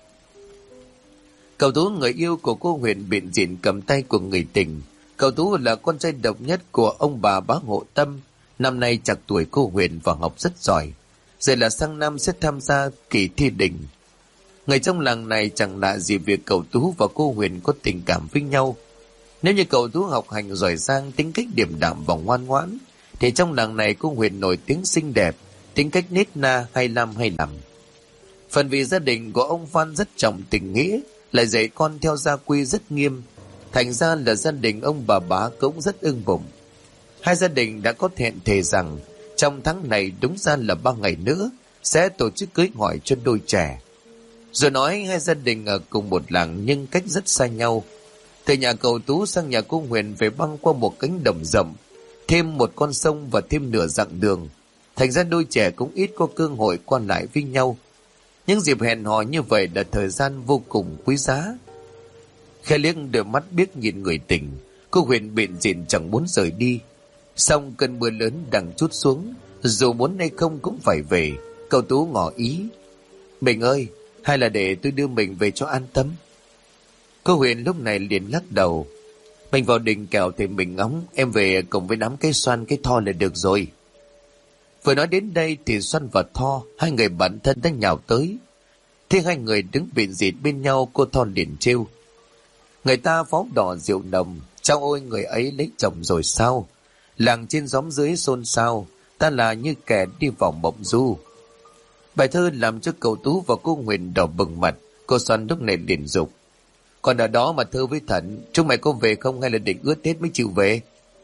A: Cậu Tú, người yêu của cô Huyền, bịn dịn cầm tay của người tình. Cậu Tú là con trai độc nhất của ông bà bá Hộ Tâm, năm nay chạc tuổi cô Huyền và học rất giỏi. Giờ là sang năm sẽ tham gia kỳ thi đình. Người trong làng này chẳng lạ gì việc cậu Tú và cô Huyền có tình cảm với nhau. Nếu như cậu Tú học hành giỏi giang, tính cách điềm đạm và ngoan ngoãn, thì trong làng này cô Huyền nổi tiếng xinh đẹp, tính cách nết na, hay làm hay làm. Phần vì gia đình của ông Phan rất trọng tình nghĩa, lại dạy con theo gia quy rất nghiêm, thành ra là gia đình ông bà bá cũng rất ưng bụng. Hai gia đình đã có hẹn thề rằng trong tháng này, đúng ra là 3 ngày nữa, sẽ tổ chức cưới hỏi cho đôi trẻ. Rồi nói hai gia đình ở cùng một làng nhưng cách rất xa nhau. Từ nhà cậu Tú sang nhà cô Huyền phải băng qua một cánh đồng rộng, thêm một con sông và thêm nửa dặm đường. Thành ra đôi trẻ cũng ít có cơ hội qua lại với nhau. Những dịp hẹn hò như vậy là thời gian vô cùng quý giá. Khẽ liếc đôi mắt biếc nhìn người tình, cô Huyền bịn dịn chẳng muốn rời đi. Xong cơn mưa lớn đang trút xuống, dù muốn hay không cũng phải về. Cậu Tú ngỏ ý: Mình ơi, hay là để tôi đưa mình về cho an tâm? Cô Huyền lúc này liền lắc đầu: Mình vào đình kẻo thì mình ngóng, em về cùng với đám cây xoan cây Tho là được rồi. Vừa nói đến đây thì Xoan và Tho, hai người bạn thân đã nhào tới. Thế hai người đứng bịn dịt bên nhau, cô Tho liền trêu: Người ta pháo đỏ rượu nồng, chao ôi người ấy lấy chồng rồi sao? Làng trên xóm dưới xôn xao, ta là như kẻ đi vào mộng du. Bài thơ làm cho cậu Tú và cô Huyền đỏ bừng mặt. Cô Xoan lúc này liền dục: Còn ở đó mà thơ với Thận, chúng mày có về không hay là định ướt Tết mới chịu về?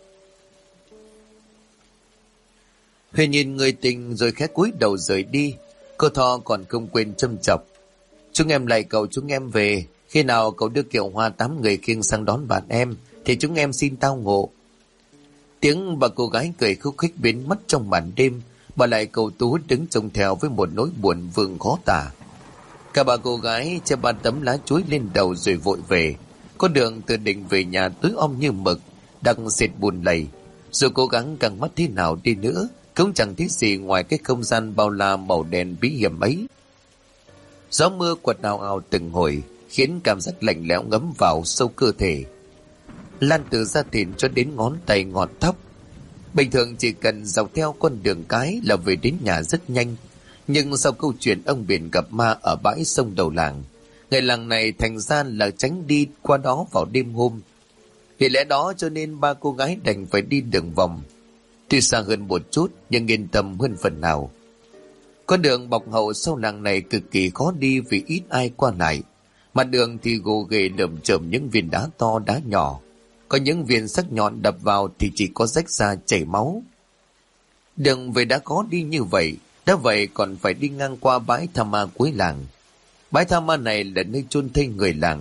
A: Huyền nhìn người tình rồi khẽ cúi đầu rời đi. Cô Tho còn không quên châm chọc: Chúng em lạy cậu chúng em về, khi nào cậu đưa kiệu hoa 8 người khiêng sang đón bạn em thì chúng em xin tao ngộ. Tiếng bà cô gái cười khúc khích biến mất trong màn đêm, bà lại cậu Tú đứng trông theo với một nỗi buồn vương khó tả. Cả bà cô gái che 3 tấm lá chuối lên đầu rồi vội về. Con đường từ đình về nhà tối om như mực, đang sệt bùn lầy. Dù cố gắng căng mắt thế nào đi nữa, cũng chẳng thấy gì ngoài cái không gian bao la màu đen bí hiểm ấy. Gió mưa quật ào ào từng hồi, khiến cảm giác lạnh lẽo ngấm vào sâu cơ thể, lan từ da thịt cho đến ngón tay ngọn tóc. Bình thường chỉ cần dọc theo con đường cái là về đến nhà rất nhanh, nhưng sau câu chuyện ông Biển gặp ma ở bãi sông đầu làng, người làng này thành ra là tránh đi qua đó vào đêm hôm. Vì lẽ đó cho nên 3 cô gái đành phải đi đường vòng, tuy xa hơn một chút nhưng yên tâm hơn phần nào. Con đường bọc hậu sau làng này cực kỳ khó đi vì ít ai qua lại. Mặt đường thì gồ ghề lởm chởm những viên đá to đá nhỏ, có những viên sắc nhọn đập vào thì chỉ có rách ra chảy máu. Đường về đã khó đi như vậy, đã vậy còn phải đi ngang qua bãi tha ma cuối làng. Bãi tha ma này là nơi chôn thây người làng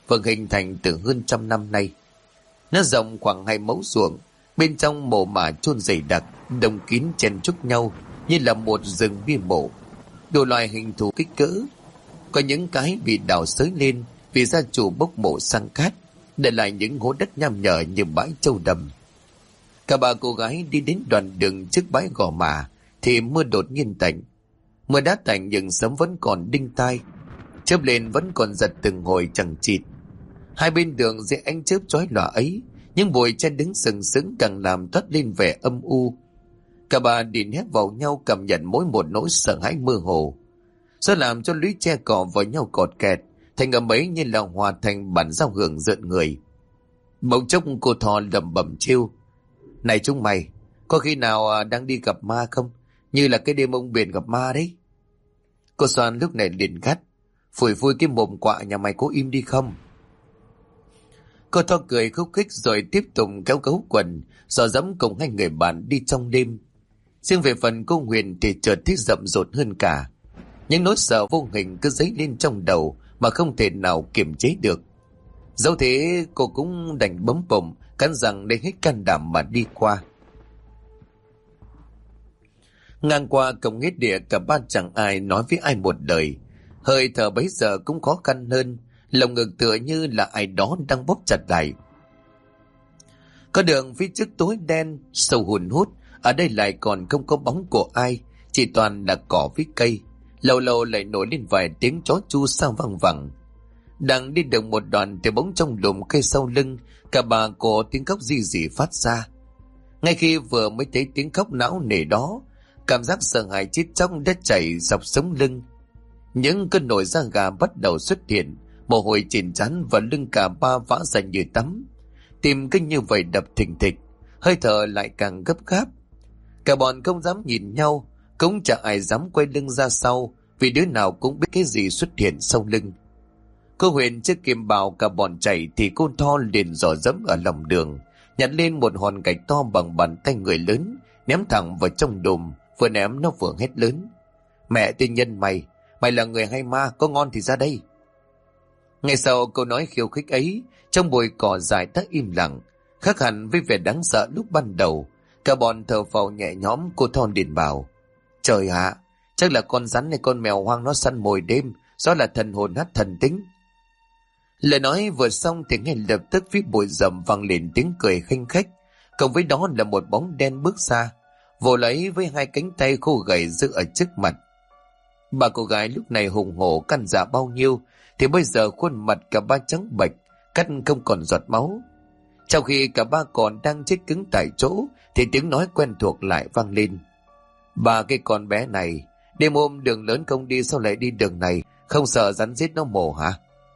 A: vẫn hình thành từ hơn 100 năm nay. Nó rộng khoảng 2 mẫu ruộng, bên trong mồ mả chôn dày đặc, đồng kín chen chúc nhau như là một rừng bia mộ, đủ loại hình thù kích cỡ. Có những cái bị đào xới lên vì gia chủ bốc mộ sang cát, để lại những hố đất nham nhở như bãi trâu đầm. Cả ba cô gái đi đến đoạn đường trước bãi gò mả thì mưa đột nhiên tạnh. Mưa đã tạnh nhưng sấm vẫn còn đinh tai, chớp lên vẫn còn giật từng hồi chẳng chịt. Hai bên đường dưới ánh chớp chói lòa ấy, những bụi tre đứng sừng sững càng làm toát lên vẻ âm u. Cả ba đìn hét vào nhau, cảm nhận mỗi một nỗi sợ hãi mơ hồ. Sao làm cho lũy tre cỏ vào nhau cọt kẹt, thành âm ấy như là hòa thành bản giao hưởng rợn người. Bỗng chốc cô Thò lẩm bẩm trêu: "Này chúng mày, có khi nào đang đi gặp ma không? Như là cái đêm ông Biển gặp ma đấy." Cô Soan lúc này liền gắt: "Phủi phui cái mồm quạ nhà mày, có im đi không?" Cô Thò cười khúc khích rồi tiếp tục kéo gấu quần, dò dẫm cùng hai người bạn đi trong đêm. Riêng về phần cô Huyền thì chợt thấy rậm rột hơn cả. Những nỗi sợ vô hình cứ dấy lên trong đầu mà không thể nào kiềm chế được. Dẫu thế cô cũng đành bấm bụng, cắn răng để hết can đảm mà đi qua. Ngang qua cổng nghĩa địa, cả ba chẳng ai nói với ai một lời. Hơi thở bấy giờ cũng khó khăn hơn, lồng ngực tựa như là ai đó đang bóp chặt lại. Có đường phía trước tối đen, sâu hun hút, ở đây lại còn không có bóng của ai, chỉ toàn là cỏ với cây. Lâu lâu lại nổi lên vài tiếng chó chu sao văng vẳng. Đang đi được một đoạn thì bỗng trong lùm cây sau lưng, cả ba có tiếng khóc ri rỉ phát ra. Ngay khi vừa mới thấy tiếng khóc não nề đó, cảm giác sợ hãi chết chóc đã chảy dọc sống lưng. Những cơn nổi da gà bắt đầu xuất hiện, mồ hôi trên trán và lưng cả ba vã ra như tắm. Tim cứ như vậy đập thình thịch, hơi thở lại càng gấp gáp. Cả bọn không dám nhìn nhau, cũng chẳng ai dám quay lưng ra sau, vì đứa nào cũng biết cái gì xuất hiện sau lưng. Cô Huyền chưa kịp bảo cả bọn chạy thì cô Tho liền dò dẫm ở lòng đường, nhặt lên một hòn gạch to bằng bàn tay người lớn, ném thẳng vào trong đùm. Vừa ném nó vừa hét lớn: "Mẹ tiên nhân mày là người hay ma? Có ngon thì ra đây." Ngay sau câu nói khiêu khích ấy, trong bụi cỏ dài đã im lặng, khác hẳn với vẻ đáng sợ lúc ban đầu. Cả bọn thở phào nhẹ nhõm. Cô Thon điện bảo: "Trời ạ, chắc là con rắn hay con mèo hoang nó săn mồi đêm, do là thần hồn nát thần tính." Lời nói vừa xong thì ngay lập tức phía bụi rậm vang lên tiếng cười khinh khách, cộng với đó là một bóng đen bước ra, vồ lấy với hai cánh tay khô gầy giữ ở trước mặt. Ba cô gái lúc này hùng hổ căn dạ bao nhiêu thì bây giờ khuôn mặt cả ba trắng bệch, cắt không còn giọt máu. Trong khi cả ba còn đang chết cứng tại chỗ thì tiếng nói quen thuộc lại vang lên: "Ba cái con bé này, đêm hôm đường lớn không đi sao lại đi đường này, không sợ rắn giết nó mổ hả?"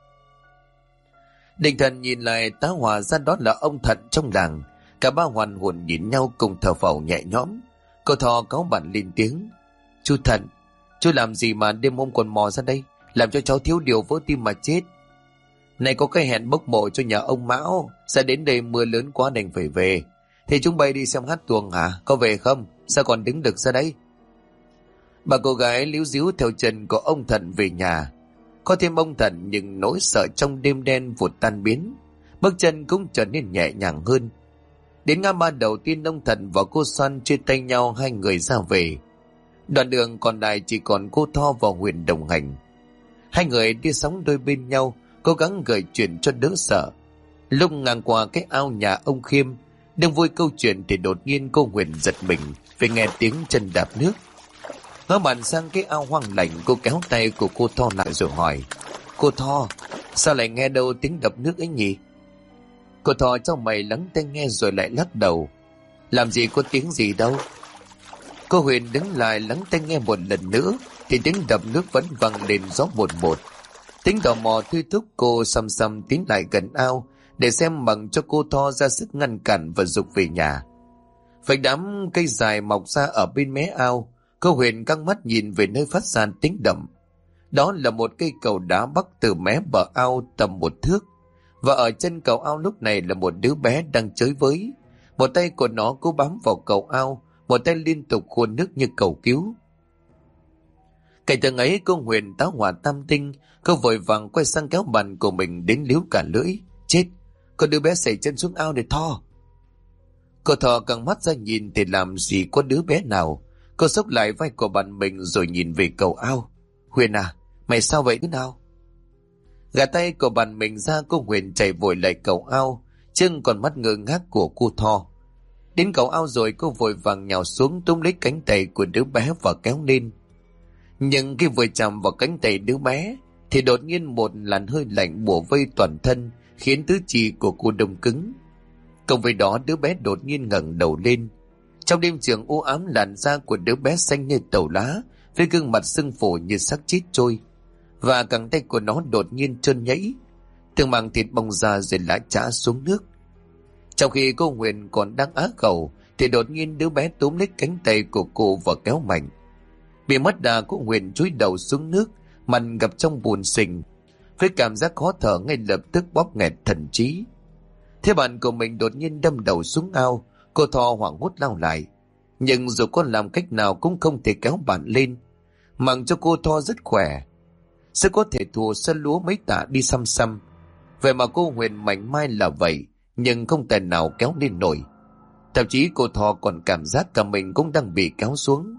A: Định Thần nhìn lại tá hỏa ra đó là ông Thận trong làng. Cả ba hoàn hồn nhìn nhau cùng thở phào nhẹ nhõm. Cô Thò cáu bản lên tiếng: "Chú Thận, chú làm gì mà đêm hôm còn mò ra đây, làm cho cháu thiếu điều vỡ tim mà chết. Này có cái hẹn bốc mộ cho nhà ông Mão, sẽ đến đây mưa lớn quá đành phải về. Thì chúng bay đi xem hát tuồng hả? Có về không? Sao còn đứng được ra đấy?" Bà cô gái líu díu theo chân của ông Thận về nhà. Có thêm ông Thận nhưng nỗi sợ trong đêm đen vụt tan biến, bước chân cũng trở nên nhẹ nhàng hơn. Đến ngã ba đầu tiên, ông Thận và cô Soan chia tay nhau, hai người ra về. Đoạn đường còn lại chỉ còn cô Tho và Huyền đồng hành. Hai người đi sóng đôi bên nhau, cố gắng gợi chuyện cho đỡ sợ. Lúc ngang qua cái ao nhà ông Khiêm, đang vui câu chuyện thì đột nhiên cô Huyền giật mình vì nghe tiếng chân đạp nước. Ngó mặt sang cái ao hoang lạnh, cô kéo tay của cô Tho lại rồi hỏi: "Cô Tho, sao lại nghe đâu tiếng đập nước ấy nhỉ?" Cô Tho trong mày lắng tai nghe rồi lại lắc đầu: "Làm gì có tiếng gì đâu." Cô Huyền đứng lại lắng tai nghe một lần nữa thì tiếng đập nước vẫn vang lên rõ một một. Tính tò mò thôi thúc cô xăm xăm tiến lại gần ao để xem bằng cho cô Tho ra sức ngăn cản và giục về nhà. Vạch đám cây dài mọc ra ở bên mé ao, cô Huyền căng mắt nhìn về nơi phát ra tiếng đậm. Đó là một cây cầu đá bắc từ mé bờ ao tầm 1 thước, và ở chân cầu ao lúc này là một đứa bé đang chơi với. Một tay của nó cố bám vào cầu ao, một tay liên tục khuôn nước như cầu cứu. Cảnh tượng ấy cô Huyền tá hỏa tam tinh. Cô vội vàng quay sang kéo bàn của mình đến líu cả lưỡi. Chết, con đứa bé sẩy chân xuống ao để Tho. Cô Thò căng mắt ra nhìn thì làm gì có đứa bé nào. Cô xốc lại vai của bạn mình rồi nhìn về cầu ao. Huyền à, mày sao vậy đứa nào? Gạt tay của bạn mình ra, cô Huyền chạy vội lại cầu ao, chân còn mắt ngơ ngác của cô Tho. Đến cầu ao rồi cô vội vàng nhào xuống túm lấy cánh tay của đứa bé và kéo lên. Nhưng khi vừa chạm vào cánh tay đứa bé thì đột nhiên một làn hơi lạnh bủa vây toàn thân, khiến tứ chi của cô đông cứng. Cùng với đó đứa bé đột nhiên ngẩng đầu lên. Trong đêm trường u ám, làn da của đứa bé xanh như tàu lá, với gương mặt sưng phù như xác chết trôi, và cẳng tay của nó đột nhiên trơn nhẫy, từng mảng thịt bong ra rồi lã chã xuống nước. Trong khi cô Huyền còn đang á khẩu thì đột nhiên đứa bé túm lấy cánh tay của cô và kéo mạnh. Bị mất đà, cô Huyền chúi đầu xuống nước, mặt ngập trong bùn sình, với cảm giác khó thở ngay lập tức bóp nghẹt thần trí. Thế bạn của mình đột nhiên đâm đầu xuống ao. Cô Tho hoảng hốt lao lại, nhưng dù có làm cách nào cũng không thể kéo bạn lên. Mặc cho cô Tho rất khỏe, sẽ có thể thua sân lúa mấy tạ đi xăm xăm. Vậy mà cô Huyền mảnh mai là vậy, nhưng không thể nào kéo lên nổi. Thậm chí cô Tho còn cảm giác cả mình cũng đang bị kéo xuống.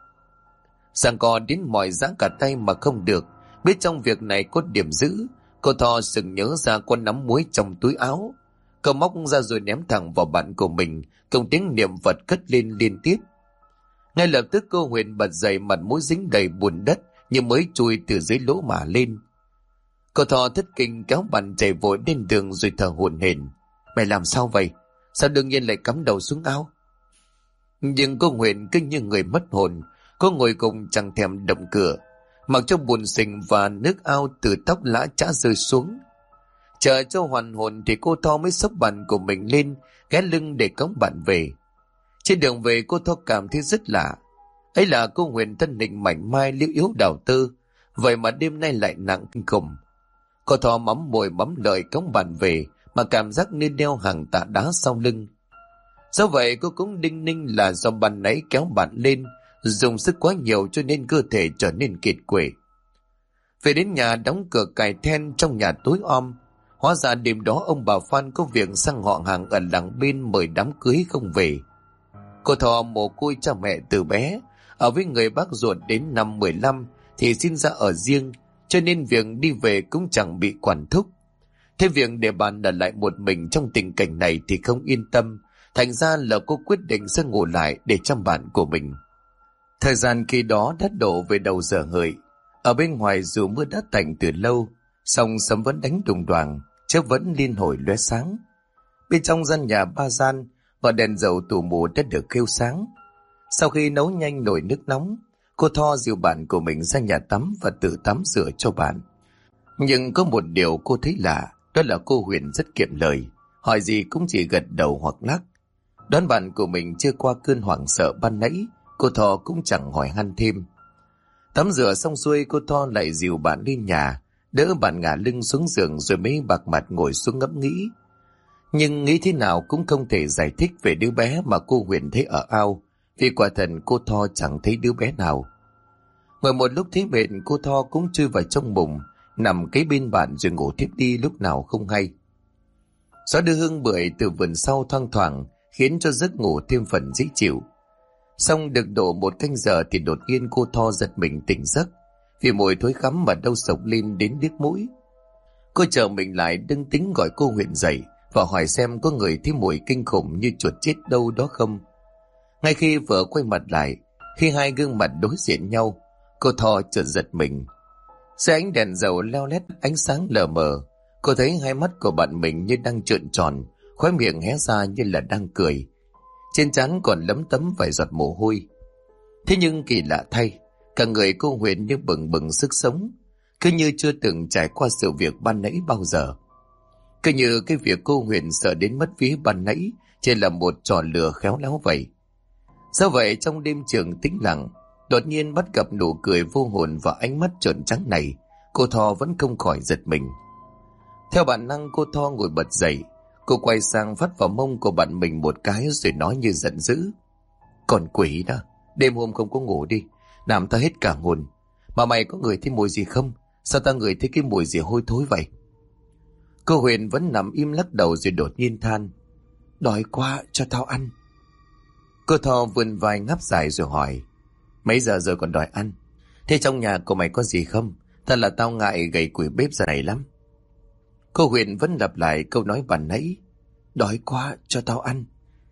A: Giằng co đến mỏi giã cả tay mà không được. Biết trong việc này có điểm dữ, cô Tho sừng nhớ ra con nắm muối trong túi áo. Cậu móc ra rồi ném thẳng vào bạn của mình, cùng tiếng niệm Phật cất lên liên tiếp. Ngay lập tức cô Huyền bật dậy, mặt mũi dính đầy bùn đất như mới chui từ dưới lỗ mà lên. Cô Tho thất kinh kéo bạn chạy vội lên đường rồi thở hổn hển. Mày làm sao vậy? Sao đương nhiên lại cắm đầu xuống ao? Nhưng cô Huyền cứ như người mất hồn. Cô ngồi cùng chẳng thèm động cửa, mặc cho bùn sình và nước ao từ tóc lã chã rơi xuống. Chờ cho hoàn hồn thì cô Tho mới xốc bạn của mình lên, ghé lưng để cõng bạn về. Trên đường về cô Tho cảm thấy rất lạ. Ấy là cô Huyền thân hình mảnh mai liễu yếu đào tơ, vậy mà đêm nay lại nặng kinh khủng. Cô Tho mắm môi mắm lời cõng bạn về mà cảm giác như đeo hàng tạ đá sau lưng. Do vậy cô cũng đinh ninh là do ban nãy kéo bạn lên dùng sức quá nhiều cho nên cơ thể trở nên kiệt quệ. Về đến nhà đóng cửa cài then, trong nhà tối om. Hóa ra đêm đó ông bà Phan có việc sang họ hàng ở làng bên mời đám cưới không về. Cô Thò mồ côi cha mẹ từ bé, ở với người bác ruột đến năm 15 thì xin ra ở riêng, cho nên việc đi về cũng chẳng bị quản thúc. Thế việc để bạn ở lại một mình trong tình cảnh này thì không yên tâm, thành ra là cô quyết định sẽ ngủ lại để chăm bạn của mình. Thời gian khi đó đã đổ về đầu giờ hợi. Ở bên ngoài dù mưa đã tạnh từ lâu, song sấm vẫn đánh đùng đoàng, chớp vẫn liên hồi lóe sáng. Bên trong gian nhà ba gian, ngọn đèn dầu tù mù đã được khêu sáng. Sau khi nấu nhanh nồi nước nóng, cô Tho dìu bạn của mình ra nhà tắm và tự tắm rửa cho bạn. Nhưng có một điều cô thấy lạ, đó là cô Huyền rất kiệm lời, hỏi gì cũng chỉ gật đầu hoặc lắc. Đoán bạn của mình chưa qua cơn hoảng sợ ban nãy, cô Tho cũng chẳng hỏi han thêm. Tắm rửa xong xuôi, cô Tho lại dìu bạn lên nhà, đỡ bạn ngả lưng xuống giường rồi mới bạc mặt ngồi xuống ngẫm nghĩ. Nhưng nghĩ thế nào cũng không thể giải thích về đứa bé mà cô Huyền thấy ở ao, vì quả thật cô Tho chẳng thấy đứa bé nào. Ngồi một lúc thấy mệt, cô Tho cũng chui vào trong bụng, nằm kế bên bạn rồi ngủ thiếp đi lúc nào không hay. Gió đưa hương bưởi từ vườn sau thoang thoảng, khiến cho giấc ngủ thêm phần dễ chịu. Xong được độ một canh giờ thì đột nhiên cô Tho giật mình tỉnh giấc, vì mùi thối khắm mà đau sộc lên đến điếc mũi. Cô chờ mình lại đứng tính gọi cô Huyền dậy và hỏi xem có người thấy mùi kinh khủng như chuột chết đâu đó không. Ngay khi vừa quay mặt lại, khi hai gương mặt đối diện nhau, cô Tho chợt giật mình. Dưới ánh đèn dầu leo lét ánh sáng lờ mờ, cô thấy hai mắt của bạn mình như đang trợn tròn, khóe miệng hé ra như là đang cười. Trên trán còn lấm tấm vài giọt mồ hôi. Thế nhưng kỳ lạ thay, cả người cô Huyền như bừng bừng sức sống, cứ như chưa từng trải qua sự việc ban nãy bao giờ. Cứ như cái việc cô Huyền sợ đến mất vía ban nãy chỉ là một trò lừa khéo léo vậy. Do vậy trong đêm trường tĩnh lặng, đột nhiên bắt gặp nụ cười vô hồn và ánh mắt trợn trắng này, cô Tho vẫn không khỏi giật mình. Theo bản năng cô Tho ngồi bật dậy. Cô quay sang vắt vào mông của bạn mình một cái rồi nói như giận dữ. Còn quỷ đó, đêm hôm không có ngủ đi, làm ta hết cả hồn. Mà mày có ngửi thấy mùi gì không? Sao tao ngửi thấy cái mùi gì hôi thối vậy? Cô Huyền vẫn nằm im lắc đầu rồi đột nhiên than. Đói quá, cho tao ăn. Cô Tho vươn vai ngáp dài rồi hỏi. Mấy giờ rồi còn đòi ăn? Thế trong nhà của mày có gì không? Thật là tao ngại gầy củi bếp giờ này lắm. Cô Huyền vẫn lặp lại câu nói ban nãy. Đói quá, cho tao ăn.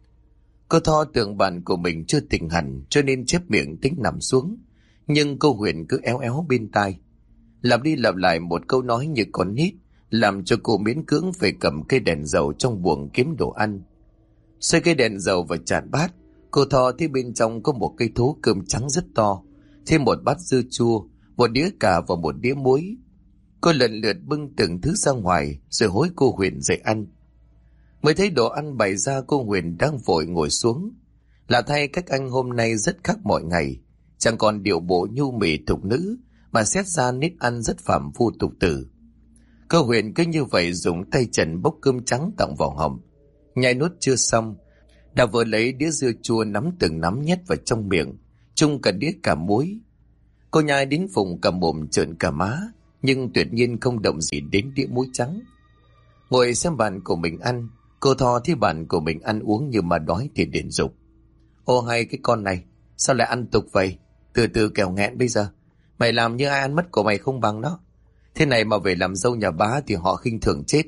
A: Cô Tho tưởng bạn của mình chưa tỉnh hẳn cho nên chép miệng tính nằm xuống. Nhưng cô Huyền cứ éo éo bên tai. Lặp đi lặp lại một câu nói như con nít, làm cho cô miễn cưỡng phải cầm cây đèn dầu trong buồng kiếm đồ ăn. Xoay cây đèn dầu vào chạn bát, cô Tho thấy bên trong có một cây thố cơm trắng rất to, thêm một bát dưa chua, một đĩa cà và một đĩa muối. Cô lần lượt bưng từng thứ ra ngoài rồi hối cô Huyền dậy ăn. Mới thấy đồ ăn bày ra, cô Huyền đang vội ngồi xuống. Lạ thay cách anh hôm nay rất khác mọi ngày, chẳng còn điệu bộ nhu mì thục nữ mà xét ra nết ăn rất phàm phu tục tử. Cô Huyền cứ như vậy dùng tay trần bốc cơm trắng tặng vào họng, nhai nuốt chưa xong, đã vừa lấy đĩa dưa chua nắm từng nắm nhét vào trong miệng, chung cả đĩa cả muối. Cô nhai đến vùng cả mồm trợn cả má, nhưng tuyệt nhiên không động gì đến đĩa muối trắng. Ngồi xem bạn của mình ăn, cô Tho thấy bạn của mình ăn uống như mà đói thì điện dục. Ô hay cái con này, sao lại ăn tục vậy? Từ từ kẻo nghẹn bây giờ. Mày làm như ai ăn mất của mày không bằng đó. Thế này mà về làm dâu nhà bá thì họ khinh thường chết.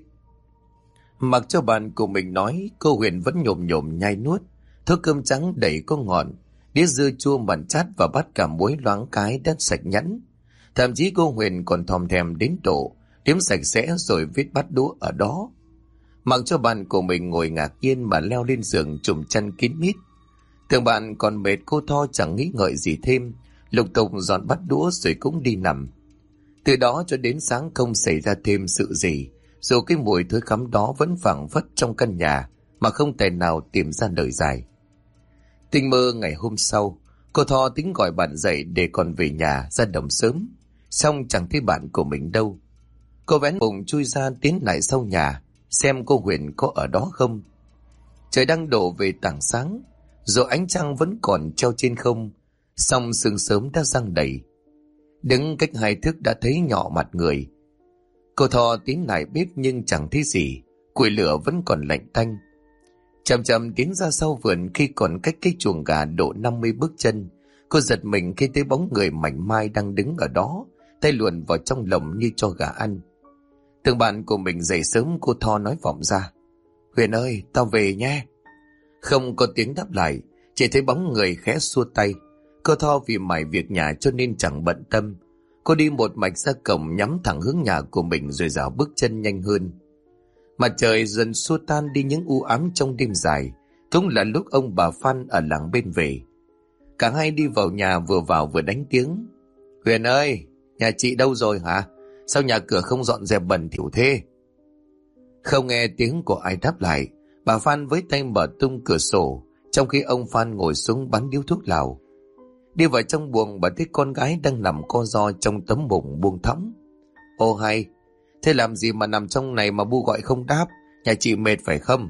A: Mặc cho bạn của mình nói, cô Huyền vẫn nhồm nhồm nhai nuốt. Thớ cơm trắng đầy có ngọn, đĩa dưa chua mặn chát và bát cả muối loáng cái đã sạch nhẵn. Thậm chí cô Huyền còn thòm thèm đến độ đếm sạch sẽ rồi viết bát đũa ở đó. Mặc cho bạn của mình ngồi ngạc nhiên mà leo lên giường trùm chăn kín mít. Tưởng bạn còn mệt, cô Tho chẳng nghĩ ngợi gì thêm, lục tục dọn bát đũa rồi cũng đi nằm. Từ đó cho đến sáng không xảy ra thêm sự gì, dù cái mùi thối khắm đó vẫn phảng phất trong căn nhà mà không thể nào tìm ra lời giải. Tinh mơ ngày hôm sau, cô Tho tính gọi bạn dậy để còn về nhà ra đồng sớm, xong chẳng thấy bạn của mình đâu. Cô vén bụng chui ra tiến lại sau nhà xem cô Huyền có ở đó không. Trời đang đổ về tảng sáng, dù ánh trăng vẫn còn treo trên không, song sương sớm đã giăng đầy. Đứng cách 2 thước đã thấy nhỏ mặt người. Cô Tho tiến lại bếp nhưng chẳng thấy gì, củi lửa vẫn còn lạnh tanh. Chậm chậm tiến ra sau vườn, khi còn cách cái chuồng gà độ 50 bước chân, cô giật mình khi thấy bóng người mảnh mai đang đứng ở đó, tay luồn vào trong lồng như cho gà ăn. Tưởng bạn của mình dậy sớm, cô Tho nói vọng ra. Huyền ơi, tao về nhé. Không có tiếng đáp lại, chỉ thấy bóng người khẽ xua tay. Cô Tho vì mải việc nhà cho nên chẳng bận tâm. Cô đi một mạch ra cổng, nhắm thẳng hướng nhà của mình rồi dạo bước chân nhanh hơn. Mặt trời dần xua tan đi những u ám trong đêm dài, cũng là lúc ông bà Phan ở làng bên về. Cả hai đi vào nhà, vừa vào vừa đánh tiếng. Huyền ơi, nhà chị đâu rồi hả? Sao nhà cửa không dọn dẹp bẩn thỉu thế? Không nghe tiếng của ai đáp lại, bà Phan với tay mở tung cửa sổ, trong khi ông Phan ngồi xuống bắn điếu thuốc lào. Đi vào trong buồng, bà thấy con gái đang nằm co ro trong tấm bụng buông thõng. Ô hay, thế làm gì mà nằm trong này mà bu gọi không đáp? Nhà chị mệt phải không?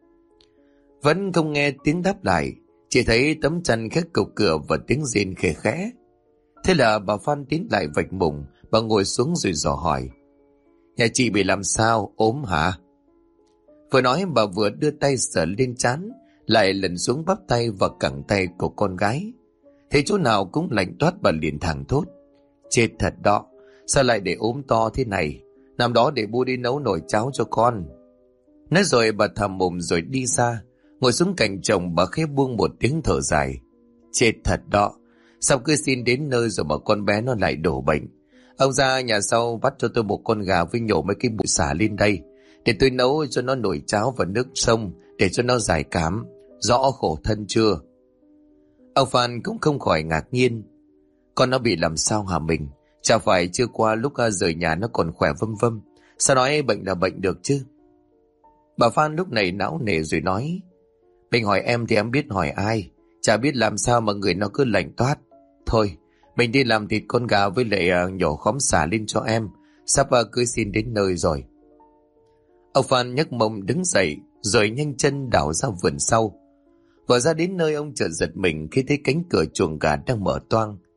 A: Vẫn không nghe tiếng đáp lại, chỉ thấy tấm chăn khét cục cửa và tiếng rên khẽ khẽ. Thế là bà Phan tiến lại vạch mùng, bà ngồi xuống rồi dò hỏi. Nhà chị bị làm sao, ốm hả? Vừa nói bà vừa đưa tay sờ lên trán, lại lần xuống bắp tay và cẳng tay của con gái. Thấy chỗ nào cũng lạnh toát, bà liền thẳng thốt. Chết thật đó, sao lại để ốm to thế này? Nằm đó để bu đi nấu nồi cháo cho con. Nói rồi bà thầm mồm rồi đi ra, ngồi xuống cạnh chồng, bà khẽ buông một tiếng thở dài. Chết thật đó, sao cứ xin đến nơi rồi mà con bé nó lại đổ bệnh. Ông ra nhà sau bắt cho tôi một con gà với nhổ mấy cái bụi xả lên đây, để tôi nấu cho nó nồi cháo và nước sông để cho nó giải cảm. Rõ khổ thân chưa? Ông Phan cũng không khỏi ngạc nhiên. Con nó bị làm sao hả mình? Chả phải chưa qua lúc rời nhà nó còn khỏe vâm vâm, sao nói bệnh là bệnh được chứ? Bà Phan lúc này não nề rồi nói. Mình hỏi em thì em biết hỏi ai? Chả biết làm sao mà người nó cứ lạnh toát. Thôi, mình đi làm thịt con gà với lại nhổ khóm xả lên cho em. Sắp cưới xin đến nơi rồi. Ông Phan nhấc mông đứng dậy rồi nhanh chân đảo ra vườn sau. Vừa ra đến nơi, ông chợt giật mình khi thấy cánh cửa chuồng gà đang mở toang.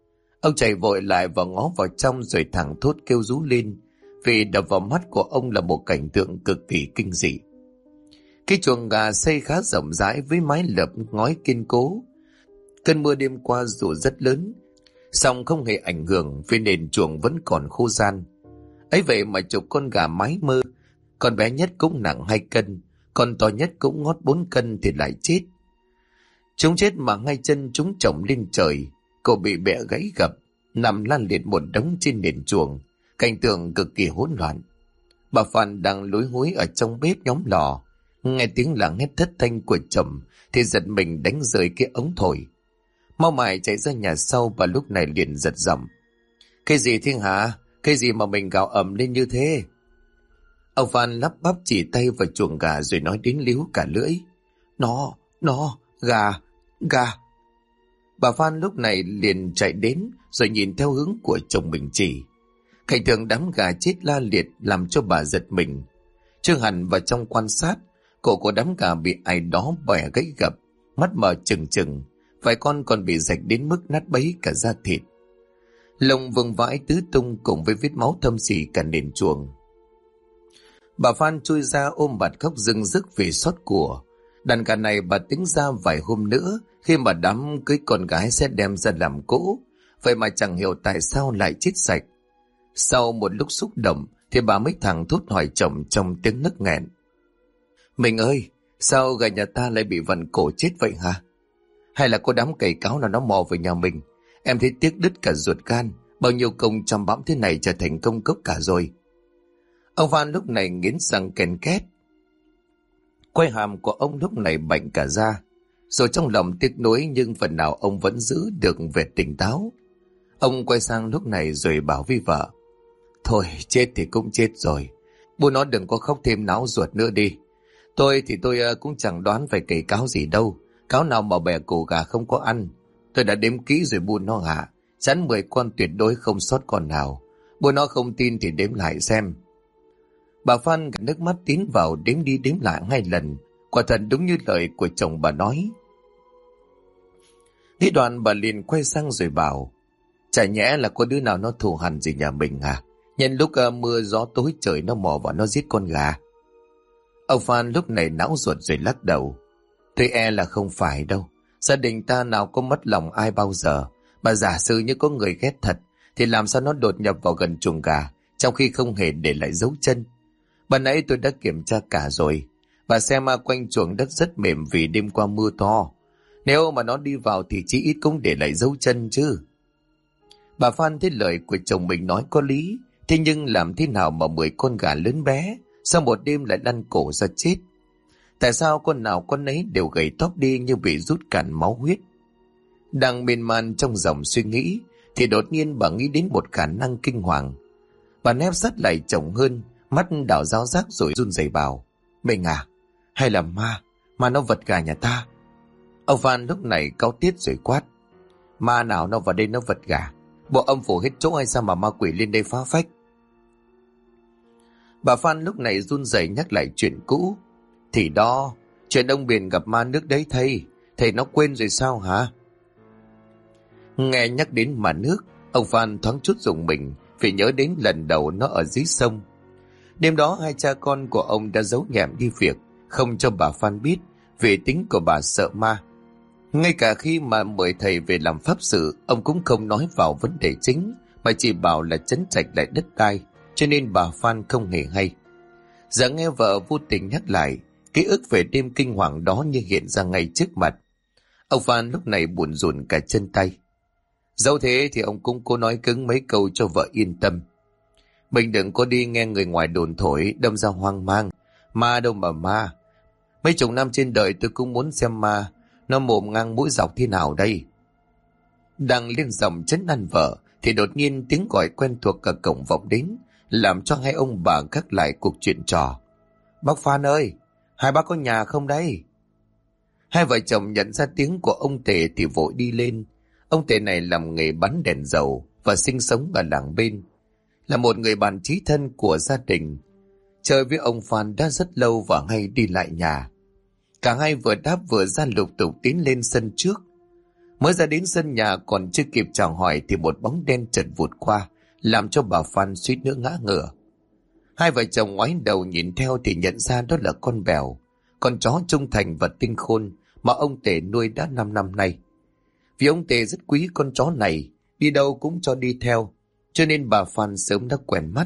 A: Ông chạy vội lại và ngó vào trong rồi thẳng thốt kêu rú lên, vì đập vào mắt của ông là một cảnh tượng cực kỳ kinh dị. Cái chuồng gà xây khá rộng rãi với mái lợp ngói kiên cố. Cơn mưa đêm qua dù rất lớn, song không hề ảnh hưởng vì nền chuồng vẫn còn khô ran. Ấy vậy mà chục con gà mái mơ, con bé nhất cũng nặng 2 cân, con to nhất cũng ngót 4 cân thì lại chết. Chúng chết mà ngay chân chúng chồng lên trời, cổ bị bẻ gãy gập, nằm lan liệt một đống trên nền chuồng, cảnh tượng cực kỳ hỗn loạn. Bà Phan đang lúi húi ở trong bếp nhóm lò, nghe tiếng la hét thất thanh của chồng thì giật mình đánh rơi cái ống thổi. Mau mải chạy ra nhà sau và lúc này liền giật giọng: "Cái gì thế hả? Cái gì mà mình gào ầm lên như thế?" Ông Phan lắp bắp chỉ tay vào chuồng gà rồi nói đến líu cả lưỡi: Nó, gà. Bà Phan lúc này liền chạy đến rồi nhìn theo hướng của chồng mình chỉ. Cảnh tượng đám gà chết la liệt làm cho bà giật mình. Trương Hẳn vào trong quan sát, cổ của đám gà bị ai đó bẻ gãy gập, mắt mở trừng trừng, vài con còn bị rạch đến mức nát bấy cả da thịt. Lông vương vãi tứ tung cùng với vết máu thâm sỉ cả nền chuồng. Bà Phan chui ra ôm bạt khóc rưng rức vì xót của. Đàn gà này bà tính ra vài hôm nữa khi mà đám cưới con gái sẽ đem ra làm cỗ, vậy mà chẳng hiểu tại sao lại chết sạch. Sau một lúc xúc động thì bà mới thẳng thốt hỏi chồng trong tiếng nức nghẹn: "Mình ơi, sao gà nhà ta lại bị vặn cổ chết vậy hả? Hay là có đám cầy cáo nào nó mò về nhà mình? Em thấy tiếc đứt cả ruột gan, bao nhiêu công chăm bẵm thế này trở thành công cốc cả rồi." Ông Phan lúc này nghiến răng ken két. Quai hàm của ông lúc này bạnh cả ra, rồi trong lòng tiếc nuối nhưng phần nào ông vẫn giữ được vẻ tỉnh táo. Ông quay sang lúc này rồi bảo với vợ: "Thôi chết thì cũng chết rồi, bố nó đừng có khóc thêm náo ruột nữa đi. Tôi cũng chẳng đoán phải cày cáo gì đâu, cáo nào mà bẻ cổ gà không có ăn. Tôi đã đếm kỹ rồi buôn nó hạ, chắn 10 con tuyệt đối không sót con nào. Bố nó không tin thì đếm lại xem." Bà Phan gạt nước mắt tiến vào đếm đi đếm lại 2 lần, quả thật đúng như lời của chồng bà nói. Thế đoạn bà liền quay sang rồi bảo: "Chả nhẽ là có đứa nào nó thù hằn gì nhà mình à? Nhân lúc mưa gió tối trời nó mò vào nó giết con gà." Ông Phan lúc này não ruột rồi lắc đầu: "Tôi e là không phải đâu. Gia đình ta nào có mất lòng ai bao giờ. Mà giả sử như có người ghét thật thì làm sao nó đột nhập vào gần chuồng gà trong khi không hề để lại dấu chân. Ban nãy tôi đã kiểm tra cả rồi. Bà xem quanh chuồng đất rất mềm vì đêm qua mưa to. Nếu mà nó đi vào thì chỉ ít cũng để lại dấu chân chứ." Bà Phan thấy lời của chồng mình nói có lý, thế nhưng làm thế nào mà 10 con gà lớn bé sau một đêm lại lăn cổ ra chết? Tại sao con nào con nấy đều gầy tóp đi như bị rút cạn máu huyết? Đang miên man trong dòng suy nghĩ thì đột nhiên bà nghĩ đến một khả năng kinh hoàng. Bà nép sát lại chồng hơn, mắt đảo ráo rác rồi run rẩy bảo: "Mình à? Hay là ma nó vật gà nhà ta?" Ông Phan lúc này cáu tiết rồi quát: "Ma nào nó vào đây nó vật gà? Bộ âm phủ hết chỗ hay sao mà ma quỷ lên đây phá phách?" Bà Phan lúc này run rẩy nhắc lại chuyện cũ: "Thì đó, chuyện ông Biển gặp ma nước đấy thầy nó quên rồi sao hả?" Nghe nhắc đến ma nước, ông Phan thoáng chút rùng mình vì nhớ đến lần đầu nó ở dưới sông. Đêm đó 2 cha con của ông đã giấu nhẹm đi việc, không cho bà Phan biết vì tính của bà sợ ma. Ngay cả khi mà mời thầy về làm pháp sự, ông cũng không nói vào vấn đề chính mà chỉ bảo là trấn trạch lại đất đai, cho nên bà Phan không hề hay. Giờ nghe vợ vô tình nhắc lại, ký ức về đêm kinh hoàng đó như hiện ra ngay trước mặt. Ông Phan lúc này buồn rùn cả chân tay. Dẫu thế thì ông cũng cố nói cứng mấy câu cho vợ yên tâm: "Mình đừng có đi nghe người ngoài đồn thổi đâm ra hoang mang. Ma đâu mà ma. Mấy chục năm trên đời tôi cũng muốn xem ma nó mồm ngang mũi dọc thế nào đây." Đang lên giọng trấn an vợ thì đột nhiên tiếng gọi quen thuộc cả cổng vọng đến, làm cho hai ông bà gác lại cuộc chuyện trò. "Bác Phan ơi, hai bác có nhà không đây?" Hai vợ chồng nhận ra tiếng của ông Tề thì vội đi lên. Ông Tề này làm nghề bán đèn dầu và sinh sống ở làng bên, là một người bạn chí thân của gia đình. Chơi với ông Phan đã rất lâu và hay đi lại nhà. Cả hai vừa đáp vừa ra lục tục tiến lên sân trước. Mới ra đến sân nhà còn chưa kịp chào hỏi thì một bóng đen chợt vụt qua, làm cho bà Phan suýt nữa ngã ngửa. Hai vợ chồng ngoái đầu nhìn theo thì nhận ra đó là con Bèo, con chó trung thành và tinh khôn mà ông Tề nuôi đã 5 năm nay. Vì ông Tề rất quý con chó này, đi đâu cũng cho đi theo, cho nên bà Phan sớm đã quen mắt.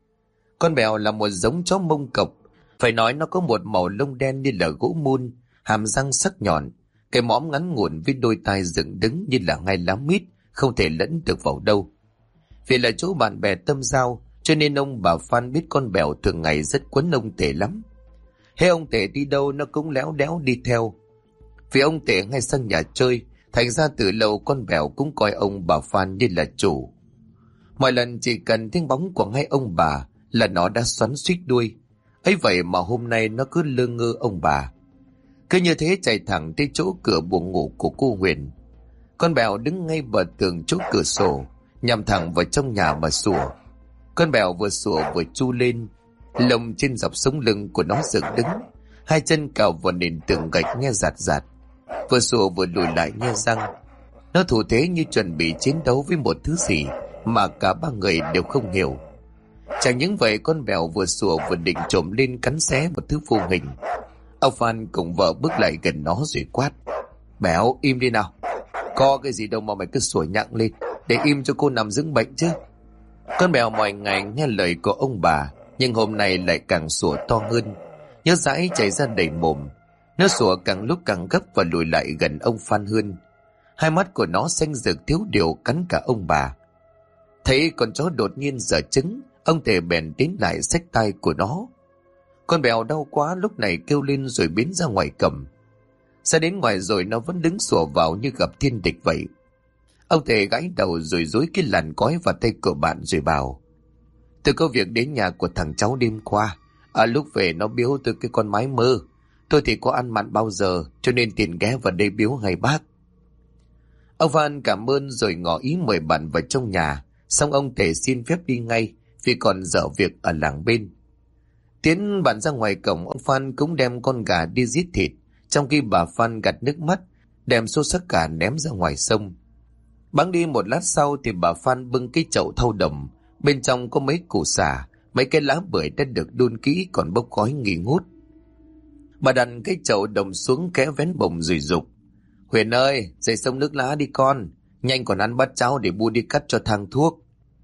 A: Con Bèo là một giống chó Mông Cộc, phải nói nó có một màu lông đen như là gỗ mun, hàm răng sắc nhọn, cái mõm ngắn ngủn với đôi tai dựng đứng như là ngay lá mít, không thể lẫn được vào đâu. Vì là chỗ bạn bè tâm giao, cho nên ông bà Phan biết con Bèo thường ngày rất quấn ông Tề lắm. Hễ ông Tề đi đâu nó cũng léo đéo đi theo. Vì ông Tề hay sang nhà chơi, thành ra từ lâu con Bèo cũng coi ông bà Phan như là chủ. Mọi lần chỉ cần tiếng bóng của hai ông bà là nó đã xoắn xuýt đuôi. Ấy vậy mà hôm nay nó cứ lơ ngơ ông bà. Cứ như thế chạy thẳng tới chỗ cửa buồng ngủ của cô Huyền. Con Bèo đứng ngay bờ tường chỗ cửa sổ, nhằm thẳng vào trong nhà mà sủa. Con Bèo vừa sủa vừa chu lên, lông trên dọc sống lưng của nó dựng đứng, hai chân cào vào nền tường gạch nghe rạt rạt, vừa sủa vừa lùi lại nhe răng. Nó thủ thế như chuẩn bị chiến đấu với một thứ gì mà cả ba người đều không hiểu. Chẳng những vậy, con Bèo vừa sủa vừa định trồm lên cắn xé một thứ vô hình. Ông Phan cùng vợ bước lại gần nó rồi quát: "Bèo, im đi nào. Có cái gì đâu mà mày cứ sủa nhặng lên, để im cho cô nằm dưỡng bệnh chứ." Con Bèo mọi ngày nghe lời của ông bà, nhưng hôm nay lại càng sủa to hơn, nhớ dãi chảy ra đầy mồm. Nó sủa càng lúc càng gấp và lùi lại gần ông Phan hơn. Hai mắt của nó xanh rực thiếu điều cắn cả ông bà. Thấy con chó đột nhiên giở trứng, ông Tề bèn tiến lại xách tay của nó. Con Bèo đau quá lúc này kêu lên rồi biến ra ngoài cổng. Ra đến ngoài rồi nó vẫn đứng sủa vào như gặp thiên địch vậy. Ông Tề gãi đầu rồi dối cái làn cói vào tay của bạn rồi bảo: "Tôi có việc đến nhà của thằng cháu đêm qua. Lúc về nó biếu tôi cái con mái mơ. Tôi thì có ăn mặn bao giờ, cho nên tiền ghé vào đây biếu hai bác." Ông Phan cảm ơn rồi ngỏ ý mời bạn vào trong nhà. Xong ông Tề xin phép đi ngay vì còn dở việc ở làng bên. Tiến bạn ra ngoài cổng, ông Phan cũng đem con gà đi giết thịt, trong khi bà Phan gạt nước mắt đem xô xác gà ném ra ngoài sông. Bẵng đi một lát sau thì bà Phan bưng cái chậu thau đồng, bên trong có mấy củ sả, mấy cái lá bưởi đã được đun kỹ còn bốc khói nghi ngút. Bà đặt cái chậu đồng xuống kẽ vén bồng rồi dục: "Huyền ơi, dậy xông nước lá đi con, nhanh còn ăn bát cháo để bu đi cắt cho thang thuốc."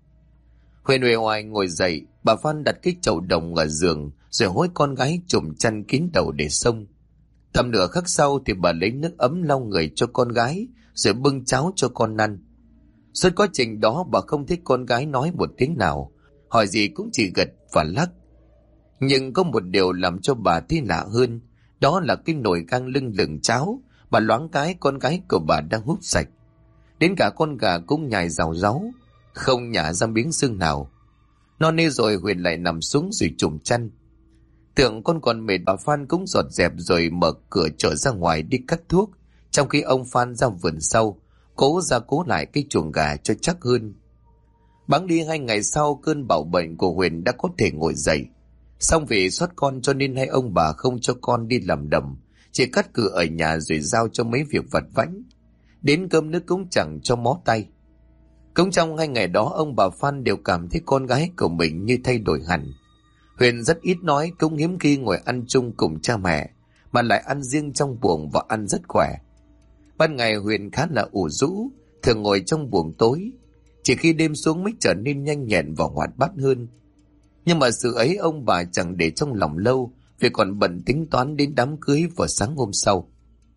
A: Huyền uể oải ngồi dậy, bà Phan đặt cái chậu đồng ở giường rồi hối con gái trùm chăn kín đầu để xông. Tầm nửa khắc sau thì bà lấy nước ấm lau người cho con gái rồi bưng cháo cho con ăn. Suốt quá trình đó bà không thấy con gái nói một tiếng nào, hỏi gì cũng chỉ gật và lắc. Nhưng có một điều làm cho bà thấy lạ hơn, đó là cái nồi gang lưng lửng cháo bà loáng cái con gái của bà đang hút sạch. Đến cả con gà cũng nhai rào ráu, không nhả ra miếng xương nào. No nê rồi Huyền lại nằm xuống rồi trùm chăn. Tưởng con còn mệt, bà Phan cũng dọn dẹp rồi mở cửa trở ra ngoài đi cắt thuốc, trong khi ông Phan ra vườn sau cố ra cố lại cái chuồng gà cho chắc hơn. Bẵng đi 2 ngày sau, cơn bạo bệnh của Huyền đã có thể ngồi dậy. Xong vì xót con cho nên hai ông bà không cho con đi làm đầm, chỉ cắt cử ở nhà rồi giao cho mấy việc vặt vãnh. Đến cơm nước cũng chẳng cho mó tay. Cũng trong 2 ngày đó, ông bà Phan đều cảm thấy con gái của mình như thay đổi hẳn. Huyền rất ít nói, cũng hiếm khi ngồi ăn chung cùng cha mẹ, mà lại ăn riêng trong buồng và ăn rất khỏe. Ban ngày Huyền khá là ủ rũ, thường ngồi trong buồng tối, chỉ khi đêm xuống mới trở nên nhanh nhẹn và hoạt bát hơn. Nhưng mà sự ấy ông bà chẳng để trong lòng lâu, vì còn bận tính toán đến đám cưới vào sáng hôm sau.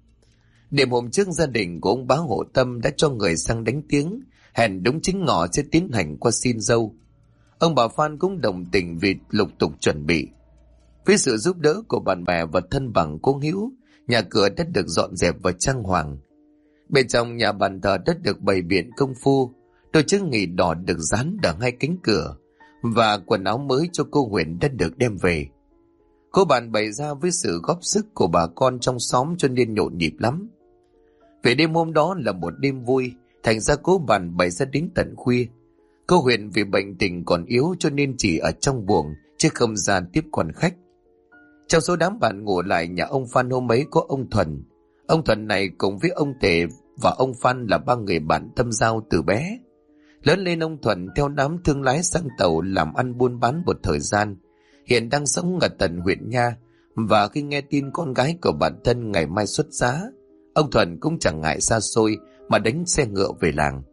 A: Đêm hôm trước, gia đình của ông bá Hộ Tâm đã cho người sang đánh tiếng, hẹn đúng chính ngọ sẽ tiến hành qua xin dâu. Ông bà Phan cũng đồng tình vì lục tục chuẩn bị. Với sự giúp đỡ của bạn bè và thân bằng cố hữu, nhà cửa đã được dọn dẹp và trang hoàng. Bên trong nhà bàn thờ đã được bày biện công phu, đôi chiếc nghỉ đỏ được dán ở hai cánh cửa, và quần áo mới cho cô Huyền đã được đem về. Cô bàn bày ra với sự góp sức của bà con trong xóm cho nên nhộn nhịp lắm. Về đêm hôm đó là một đêm vui, thành ra cô bàn bày ra đến tận khuya. Cô Huyền vì bệnh tình còn yếu cho nên chỉ ở trong buồng chứ không ra tiếp quản khách. Trong số đám bạn ngủ lại nhà ông Phan hôm ấy có ông Thuần. Ông Thuần này cùng với ông Tề và ông Phan là ba người bạn tâm giao từ bé. Lớn lên ông Thuận theo đám thương lái sang tàu làm ăn buôn bán một thời gian, hiện đang sống ở tận huyện Nha, và khi nghe tin con gái của bản thân ngày mai xuất giá, ông Thuận cũng chẳng ngại xa xôi mà đánh xe ngựa về làng.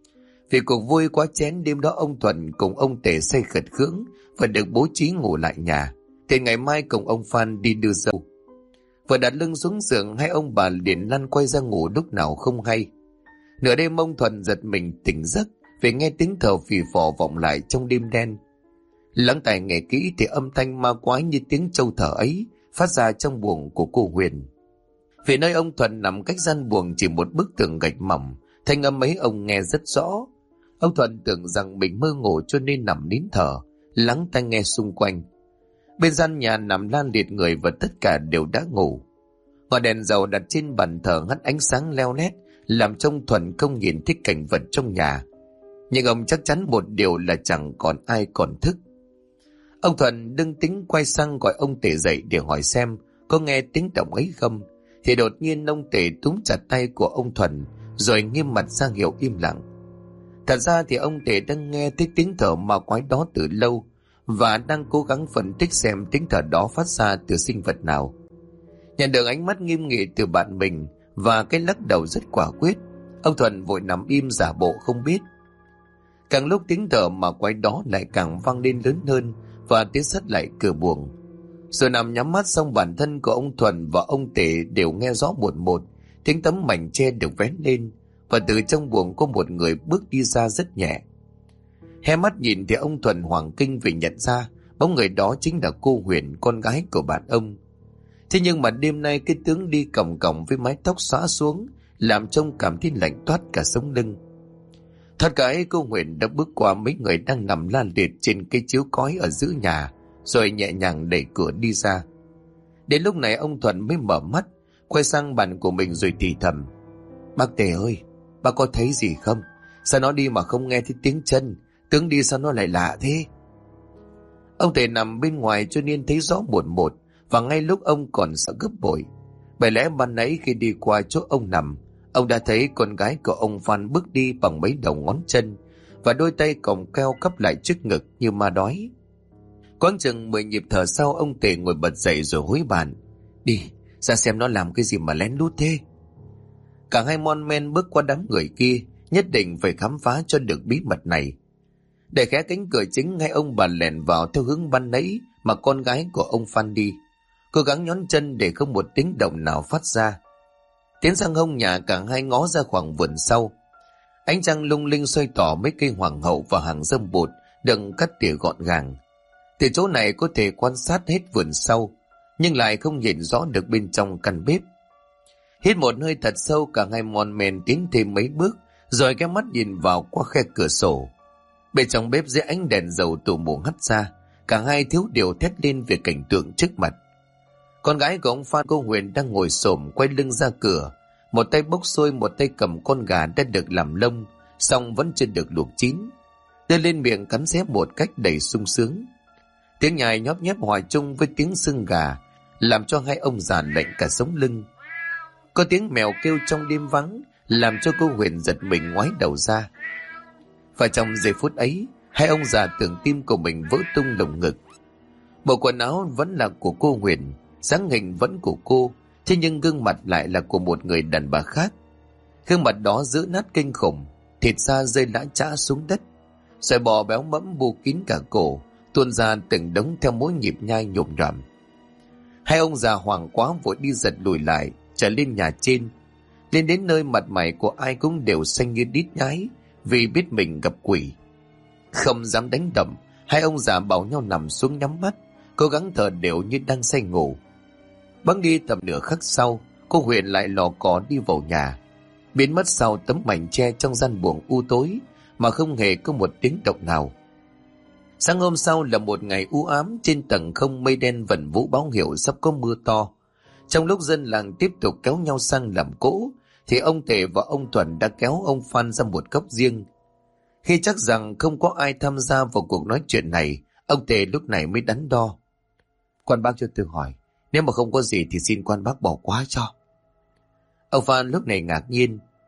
A: Vì cuộc vui quá chén, đêm đó ông Thuận cùng ông Tề say khật khưỡng và được bố trí ngủ lại nhà, thì ngày mai cùng ông Phan đi đưa dâu. Vừa đặt lưng xuống giường, hai ông bà liền lăn quay ra ngủ lúc nào không hay. Nửa đêm ông Thuận giật mình tỉnh giấc vì nghe tiếng thở phì phò vọng lại trong đêm đen. Lắng tai nghe kỹ thì âm thanh ma quái như tiếng trâu thở ấy phát ra trong buồng của cô Huyền. Vì nơi ông Thuận nằm cách gian buồng chỉ một bức tường gạch mỏng, thanh âm ấy ông nghe rất rõ. Ông Thuận tưởng rằng mình mơ ngủ cho nên nằm nín thở, lắng tai nghe xung quanh. Bên gian nhà nằm lan liệt người và tất cả đều đã ngủ. Ngọn đèn dầu đặt trên bàn thờ hắt ánh sáng leo lét, làm trông Thuận không nhìn thấy cảnh vật trong nhà. Nhưng ông chắc chắn một điều là chẳng còn ai còn thức. Ông Thuận đương tính quay sang gọi ông Tề dậy để hỏi xem có nghe tiếng động ấy không, thì đột nhiên ông Tề túm chặt tay của ông Thuận rồi nghiêm mặt ra hiệu im lặng. Thật ra thì ông Tề đang nghe thấy tiếng thở ma quái đó từ lâu và đang cố gắng phân tích xem tiếng thở đó phát ra từ sinh vật nào. Nhận được ánh mắt nghiêm nghị từ bạn mình và cái lắc đầu rất quả quyết, ông Thuận vội nằm im giả bộ không biết. Càng lúc tiếng thở ma quái đó lại càng vang lên lớn hơn và tiến sát lại cửa buồng. Rồi nằm nhắm mắt xong, bản thân của ông Thuận và ông Tề đều nghe rõ một tiếng tấm mảnh che được vén lên, và từ trong buồng có một người bước đi ra rất nhẹ. Hé mắt nhìn thì ông Thuận hoảng kinh vì nhận ra bóng người đó chính là cô Huyền, con gái của bạn ông. Thế nhưng mà đêm nay cái tướng đi còng còng với mái tóc xõa xuống làm trông cảm thấy lạnh toát cả sống lưng. Thật cả ấy, cô Huyền đã bước qua mấy người đang nằm la liệt trên cái chiếu cói ở giữa nhà, rồi nhẹ nhàng đẩy cửa đi ra. Đến lúc này ông Thuận mới mở mắt, quay sang bạn của mình rồi thì thầm: "Bác Tề ơi, bác có thấy gì không? Sao nó đi mà không nghe thấy tiếng chân? Tướng đi sao nó lại lạ thế?" Ông Tề nằm bên ngoài cho nên thấy rõ một, và ngay lúc ông còn sợ gấp bội. Bởi lẽ ban nãy khi đi qua chỗ ông nằm, ông đã thấy con gái của ông Phan bước đi bằng mấy đầu ngón chân và đôi tay còng keo khắp lại trước ngực như ma đói. Quãng chừng 10 nhịp thở sau, ông Tề ngồi bật dậy rồi hối bạn: "Đi ra xem nó làm cái gì mà lén lút thế." Cả hai mon men bước qua đám người kia, nhất định phải khám phá cho được bí mật này. Để khẽ cánh cửa chính, hai ông bà lèn vào theo hướng ban nãy mà con gái của ông Phan đi, cố gắng nhón chân để không một tiếng động nào phát ra. Tiến sang hông nhà, cả hai ngó ra khoảng vườn sau. Ánh trăng lung linh soi tỏ mấy cây hoàng hậu và hàng dâm bụt đừng cắt tỉa gọn gàng. Từ chỗ này có thể quan sát hết vườn sau, nhưng lại không nhìn rõ được bên trong căn bếp. Hít một hơi thật sâu, cả hai mon men tiến thêm mấy bước, rồi cái mắt nhìn vào qua khe cửa sổ. Bên trong bếp dưới ánh đèn dầu tù mù hắt ra, cả hai thiếu điều thét lên về cảnh tượng trước mặt. Con gái của ông Phan, cô Huyền, đang ngồi xổm quay lưng ra cửa, một tay bốc xôi, một tay cầm con gà đã được làm lông, song vẫn chưa được luộc chín, đưa lên miệng cắn xé một cách đầy sung sướng. Tiếng nhai nhóp nhép hòa chung với tiếng xương gà, làm cho hai ông già lạnh cả sống lưng. Có tiếng mèo kêu trong đêm vắng, làm cho cô Huyền giật mình ngoái đầu ra. Và trong giây phút ấy, hai ông già tưởng tim của mình vỡ tung lồng ngực. Bộ quần áo vẫn là của cô Huyền, dáng hình vẫn của cô, thế nhưng gương mặt lại là của một người đàn bà khác. Gương mặt đó dữ nát kinh khủng, thịt da rơi lã chã xuống đất, sợi bò béo mẫm bù kín cả cổ, tuôn ra từng đống theo mỗi nhịp nhai nhộm nhòm. Hai ông già hoảng quá vội đi giật lùi lại, trở lên nhà trên. Lên đến nơi, mặt mày của ai cũng đều xanh như đít nhái, vì biết mình gặp quỷ. Không dám đánh đậm, hai ông già bảo nhau nằm xuống nhắm mắt, cố gắng thở đều như đang say ngủ. Bẵng đi tầm nửa khắc sau, cô Huyền lại lò cò đi vào nhà, biến mất sau tấm mảnh tre trong gian buồng u tối mà không hề có một tiếng động nào. Sáng hôm sau là một ngày u ám, trên tầng không mây đen vẩn vũ báo hiệu sắp có mưa to. Trong lúc dân làng tiếp tục kéo nhau sang làm cỗ, thì ông Tề và ông Thuận đã kéo ông Phan ra một góc riêng. Khi chắc rằng không có ai tham gia vào cuộc nói chuyện này, ông Tề lúc này mới đắn đo: "Quan bác cho tôi hỏi, nếu mà không có gì thì xin quan bác bỏ qua cho." Ông Phan lúc này ngạc nhiên: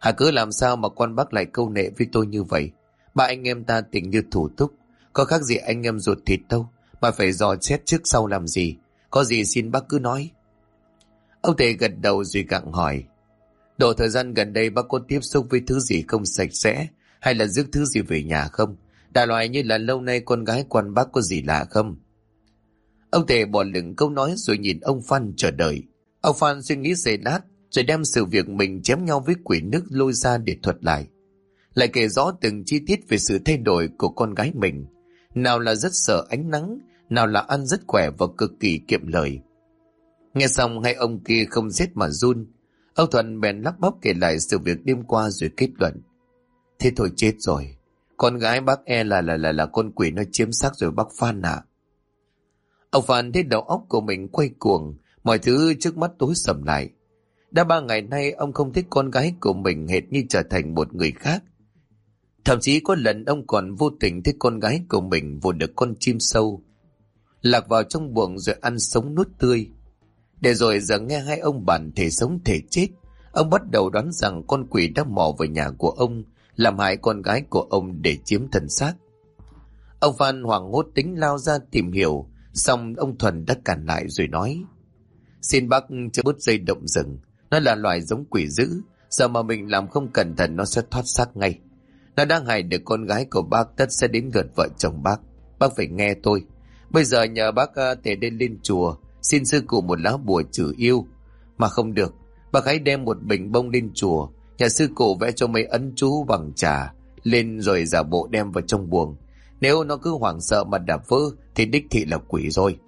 A: Cứ làm sao mà con bác lại câu nệ với tôi như vậy? Ba anh em ta tình như thủ túc, có khác gì anh em ruột thịt đâu, mà phải dò xét trước sau làm gì? Có gì xin bác cứ nói. Ông Tề gật đầu rồi gặng hỏi. Độ thời gian gần đây bác có tiếp xúc với thứ gì không sạch sẽ, hay là rước thứ gì về nhà không? Đại loại như là lâu nay con gái quan bác có gì lạ không? Ông Tề bỏ lửng câu nói rồi nhìn ông Phan chờ đợi. Ông Phan suy nghĩ giây lát rồi đem sự việc mình chém nhau với quỷ nước lôi ra để thuật lại. Lại kể rõ từng chi tiết về sự thay đổi của con gái mình. Nào là rất sợ ánh nắng, nào là ăn rất khỏe và cực kỳ kiệm lời. Nghe xong hai ông kia không rét mà run. Ông Thuận bèn lắp bắp kể lại sự việc đêm qua rồi kết luận. Thế thôi chết rồi. Con gái bác là con quỷ nó chiếm xác rồi bác Phan ạ. Ông Phan thấy đầu óc của mình quay cuồng, mọi thứ trước mắt tối sầm lại. Đã 3 ngày nay ông không thích con gái của mình hệt như trở thành một người khác. Thậm chí có lần ông còn vô tình thấy con gái của mình vồ được con chim sâu, lạc vào trong buồng rồi ăn sống nuốt tươi. Để rồi giờ nghe hai ông bàn thể sống thể chết, ông bắt đầu đoán rằng con quỷ đã mò vào nhà của ông, làm hại con gái của ông để chiếm thân xác. Ông Phan hoảng hốt tính lao ra tìm hiểu, xong ông Thuần đã cản lại rồi nói. Xin bác cho bớt dây động rừng, nó là loài giống quỷ dữ, giờ mà mình làm không cẩn thận nó sẽ thoát xác ngay. Nó đang hại được con gái của bác, tất sẽ đến gần vợ chồng bác. Bác phải nghe tôi. Bây giờ nhờ bác Tề lên chùa xin sư cụ một lá bùa trừ yêu. Mà không được, bác hãy đem một bình bông lên chùa, nhà sư cụ vẽ cho mấy ấn chú bằng trà lên rồi giả bộ đem vào trong buồng. Nếu nó cứ hoảng sợ mà đạp vỡ thì đích thị là quỷ rồi.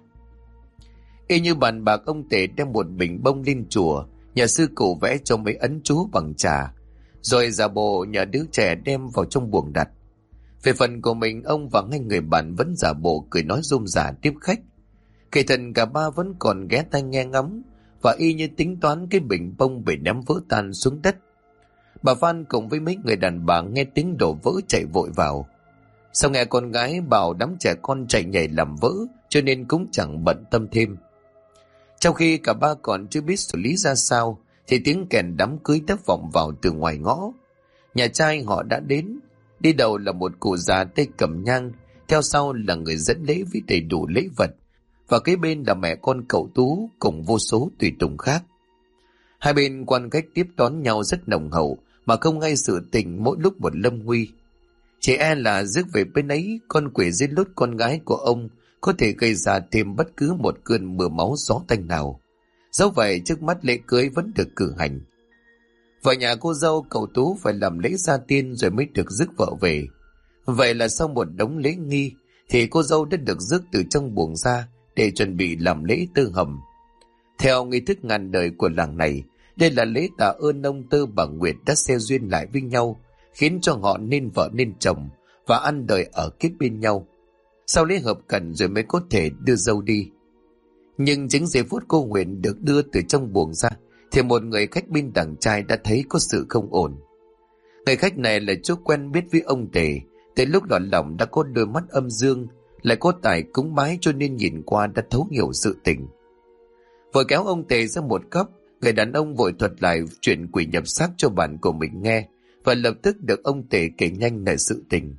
A: Y như bàn bạc, ông Tề đem một bình bông lên chùa, nhà sư cụ vẽ cho mấy ấn chú bằng trà, rồi giả bộ nhờ đứa trẻ đem vào trong buồng đặt. Về phần của mình, ông và hai người bạn vẫn giả bộ cười nói rôm rả tiếp khách. Kỳ thần cả ba vẫn còn ghé tai nghe ngóng, và y như tính toán cái bình bông bị ném vỡ tan xuống đất. Bà Phan cùng với mấy người đàn bà nghe tiếng đổ vỡ chạy vội vào. Sau nghe con gái bảo đám trẻ con chạy nhảy làm vỡ, cho nên cũng chẳng bận tâm thêm. Trong khi cả ba còn chưa biết xử lý ra sao, thì tiếng kèn đám cưới đã vọng vào từ ngoài ngõ. Nhà trai họ đã đến, đi đầu là một cụ già tay cầm nhang, theo sau là người dẫn lễ với đầy đủ lễ vật, và kế bên là mẹ con cậu Tú cùng vô số tùy tùng khác. Hai bên quan khách tiếp đón nhau rất nồng hậu, mà không ngay sự tình mỗi lúc một lâm nguy. Chỉ e là rước về bên ấy, con quỷ giết lốt con gái của ông có thể gây ra thêm bất cứ một cơn mưa máu gió tanh nào. Dẫu vậy trước mắt lễ cưới vẫn được cử hành. Vợ nhà cô dâu cậu Tú phải làm lễ gia tiên rồi mới được rước vợ về. Vậy là sau một đống lễ nghi thì cô dâu đã được rước từ trong buồng ra để chuẩn bị làm lễ tơ hầm. Theo nghi thức ngàn đời của làng này, đây là lễ tạ ơn ông Tơ bà Nguyệt đã gieo duyên lại với nhau, khiến cho họ nên vợ nên chồng và ăn đời ở kiếp bên nhau. Sau lễ hợp cần rồi mới có thể đưa dâu đi. Nhưng chính giây phút cô Huyền được đưa từ trong buồng ra thì một người khách bên đằng trai đã thấy có sự không ổn. Người khách này là chú quen biết với ông Tề, từ lúc lọt lòng đã có đôi mắt âm dương, lại có tài cúng bái cho nên nhìn qua đã thấu hiểu sự tình. Vội kéo ông Tề ra một góc, người đàn ông vội thuật lại chuyện quỷ nhập xác cho bạn của mình nghe, và lập tức được ông Tề kể nhanh lại sự tình.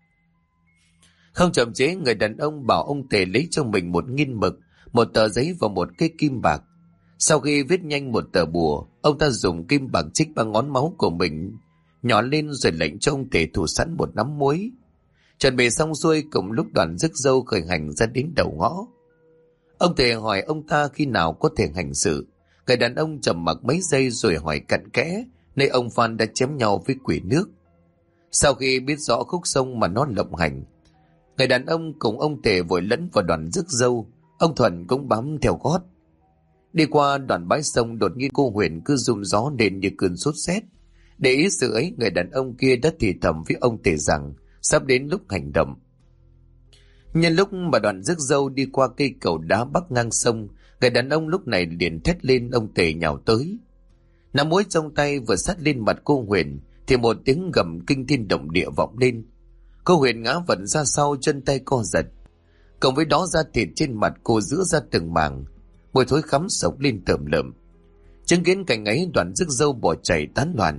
A: Không chậm chế, người đàn ông bảo ông Tề lấy cho mình một nghiên mực, một tờ giấy và một cái kim bạc. Sau khi viết nhanh một tờ bùa, ông ta dùng kim bạc chích ba ngón máu của mình nhỏ lên rồi lệnh cho ông Tề thủ sẵn một nắm muối. Chuẩn bị xong xuôi, cùng lúc đoàn rước dâu khởi hành ra đến đầu ngõ. Ông Tề hỏi ông ta khi nào có thể hành sự. Người đàn ông trầm mặc mấy giây rồi hỏi cặn kẽ nơi ông Phan đã chém nhau với quỷ nước. Sau khi biết rõ khúc sông mà nó lộng hành, người đàn ông cùng ông Tề vội lẫn vào đoàn rước dâu. Ông Thuần cũng bám theo gót. Đi qua đoạn bãi sông, đột nhiên cô Huyền cứ run gió lên như cơn sốt rét. Để ý sự ấy, người đàn ông kia đã thì thầm với ông Tề rằng sắp đến lúc hành động. Nhân lúc mà đoàn rước dâu đi qua cây cầu đá bắc ngang sông, người đàn ông lúc này liền thét lên. Ông Tề nhào tới, nắm muối trong tay vừa sát lên mặt cô Huyền thì một tiếng gầm kinh thiên động địa vọng lên. Cô Huyền ngã vật ra sau, chân tay co giật, cộng với đó da thịt trên mặt cô rữa ra từng mảng, mùi thối khắm sộc lên tởm lợm. Chứng kiến cảnh ấy, đoàn rước dâu bỏ chạy tán loạn,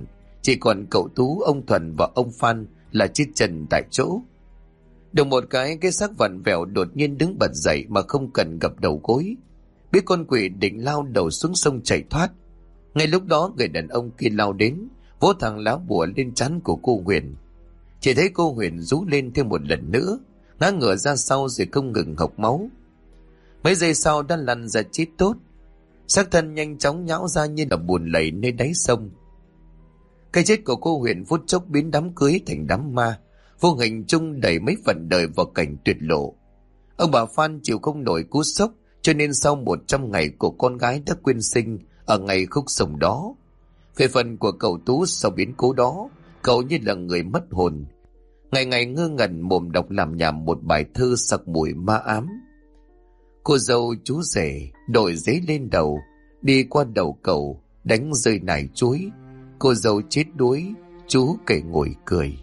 A: Chỉ còn cậu Tú, ông Thuần và ông Phan là chết chân tại chỗ. Được một cái xác vặn vẹo đột nhiên đứng bật dậy mà không cần gập đầu gối. Biết con quỷ định lao đầu xuống sông chạy thoát. Ngay lúc đó người đàn ông kia lao đến, vỗ thẳng lá bùa lên trán của cô Huyền. Chỉ thấy cô Huyền rú lên thêm một lần nữa, ngã ngửa ra sau rồi không ngừng hộc máu. Mấy giây sau đã lăn ra chết tốt. Xác thân nhanh chóng nhão ra như là bùn lầy nơi đáy sông. Cái chết của cô Huyền phút chốc biến đám cưới thành đám ma, vô hình chung đẩy mấy phần đời vào cảnh tuyệt lộ. Ông bà Phan chịu không nổi cú sốc, cho nên sau 100 ngày của con gái đã quyên sinh ở ngày khúc sông đó. Về phần của cậu Tú sau biến cố đó, cậu như là người mất hồn, ngày ngày ngơ ngẩn mồm đọc làm nhảm một bài thơ sặc mùi ma ám. Cô dâu chú rể đội giấy lên đầu, đi qua đầu cầu đánh rơi nải chuối. Cô dâu chết đuối, chú kể ngồi cười.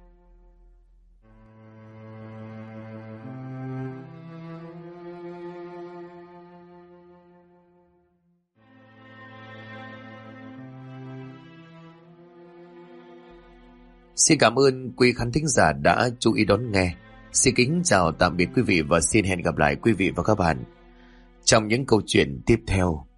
A: Xin cảm ơn quý khán thính giả đã chú ý đón nghe. Xin kính chào tạm biệt quý vị và xin hẹn gặp lại quý vị và các bạn trong những câu chuyện tiếp theo.